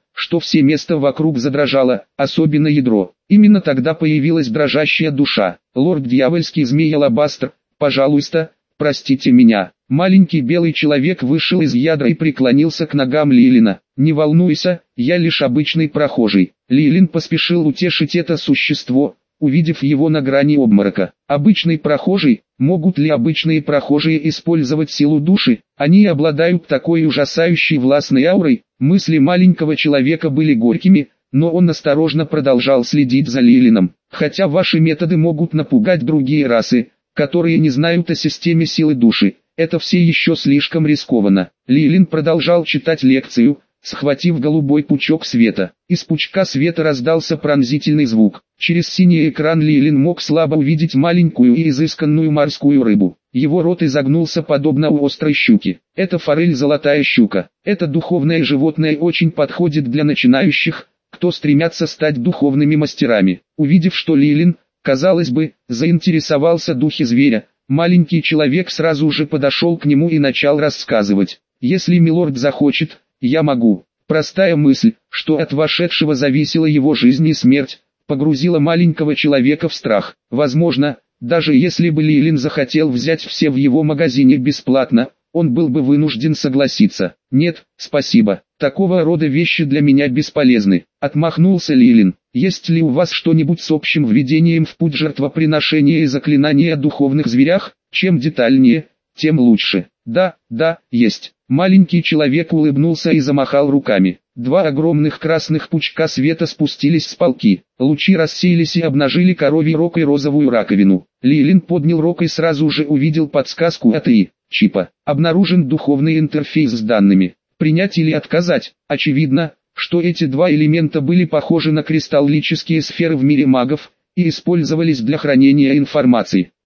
что все место вокруг задрожало, особенно ядро. Именно тогда появилась дрожащая душа. Лорд Дьявольский Змей Алабастр, пожалуйста, простите меня. Маленький белый человек вышел из ядра и преклонился к ногам Лилина. «Не волнуйся, я лишь обычный прохожий». Лилин поспешил утешить это существо, увидев его на грани обморока. Обычный прохожий? Могут ли обычные прохожие использовать силу души? Они обладают такой ужасающей властной аурой. Мысли маленького человека были горькими, но он осторожно продолжал следить за Лилином. Хотя ваши методы могут напугать другие расы, которые не знают о системе силы души, это все еще слишком рискованно. Лилин продолжал читать лекцию, схватив голубой пучок света. Из пучка света раздался пронзительный звук. Через синий экран Лилин мог слабо увидеть маленькую и изысканную морскую рыбу. Его рот изогнулся подобно у острой щуки. Это форель золотая щука. Это духовное животное очень подходит для начинающих, кто стремятся стать духовными мастерами. Увидев, что Лилин, казалось бы, заинтересовался духе зверя, маленький человек сразу же подошел к нему и начал рассказывать. «Если милорд захочет, я могу». Простая мысль, что от вошедшего зависела его жизнь и смерть, погрузила маленького человека в страх. Возможно, даже если бы Лилин захотел взять все в его магазине бесплатно, он был бы вынужден согласиться. «Нет, спасибо, такого рода вещи для меня бесполезны», — отмахнулся Лилин. «Есть ли у вас что-нибудь с общим введением в путь жертвоприношения и заклинания о духовных зверях? Чем детальнее, тем лучше». «Да, есть». Маленький человек улыбнулся и замахал руками. Два огромных красных пучка света спустились с полки. Лучи рассеялись и обнажили коровий рог и розовую раковину. Лилин поднял рог и сразу же увидел подсказку от ИИ чипа. Обнаружен духовный интерфейс с данными. Принять или отказать? Очевидно, что эти два элемента были похожи на кристаллические сферы в мире магов и использовались для хранения информации.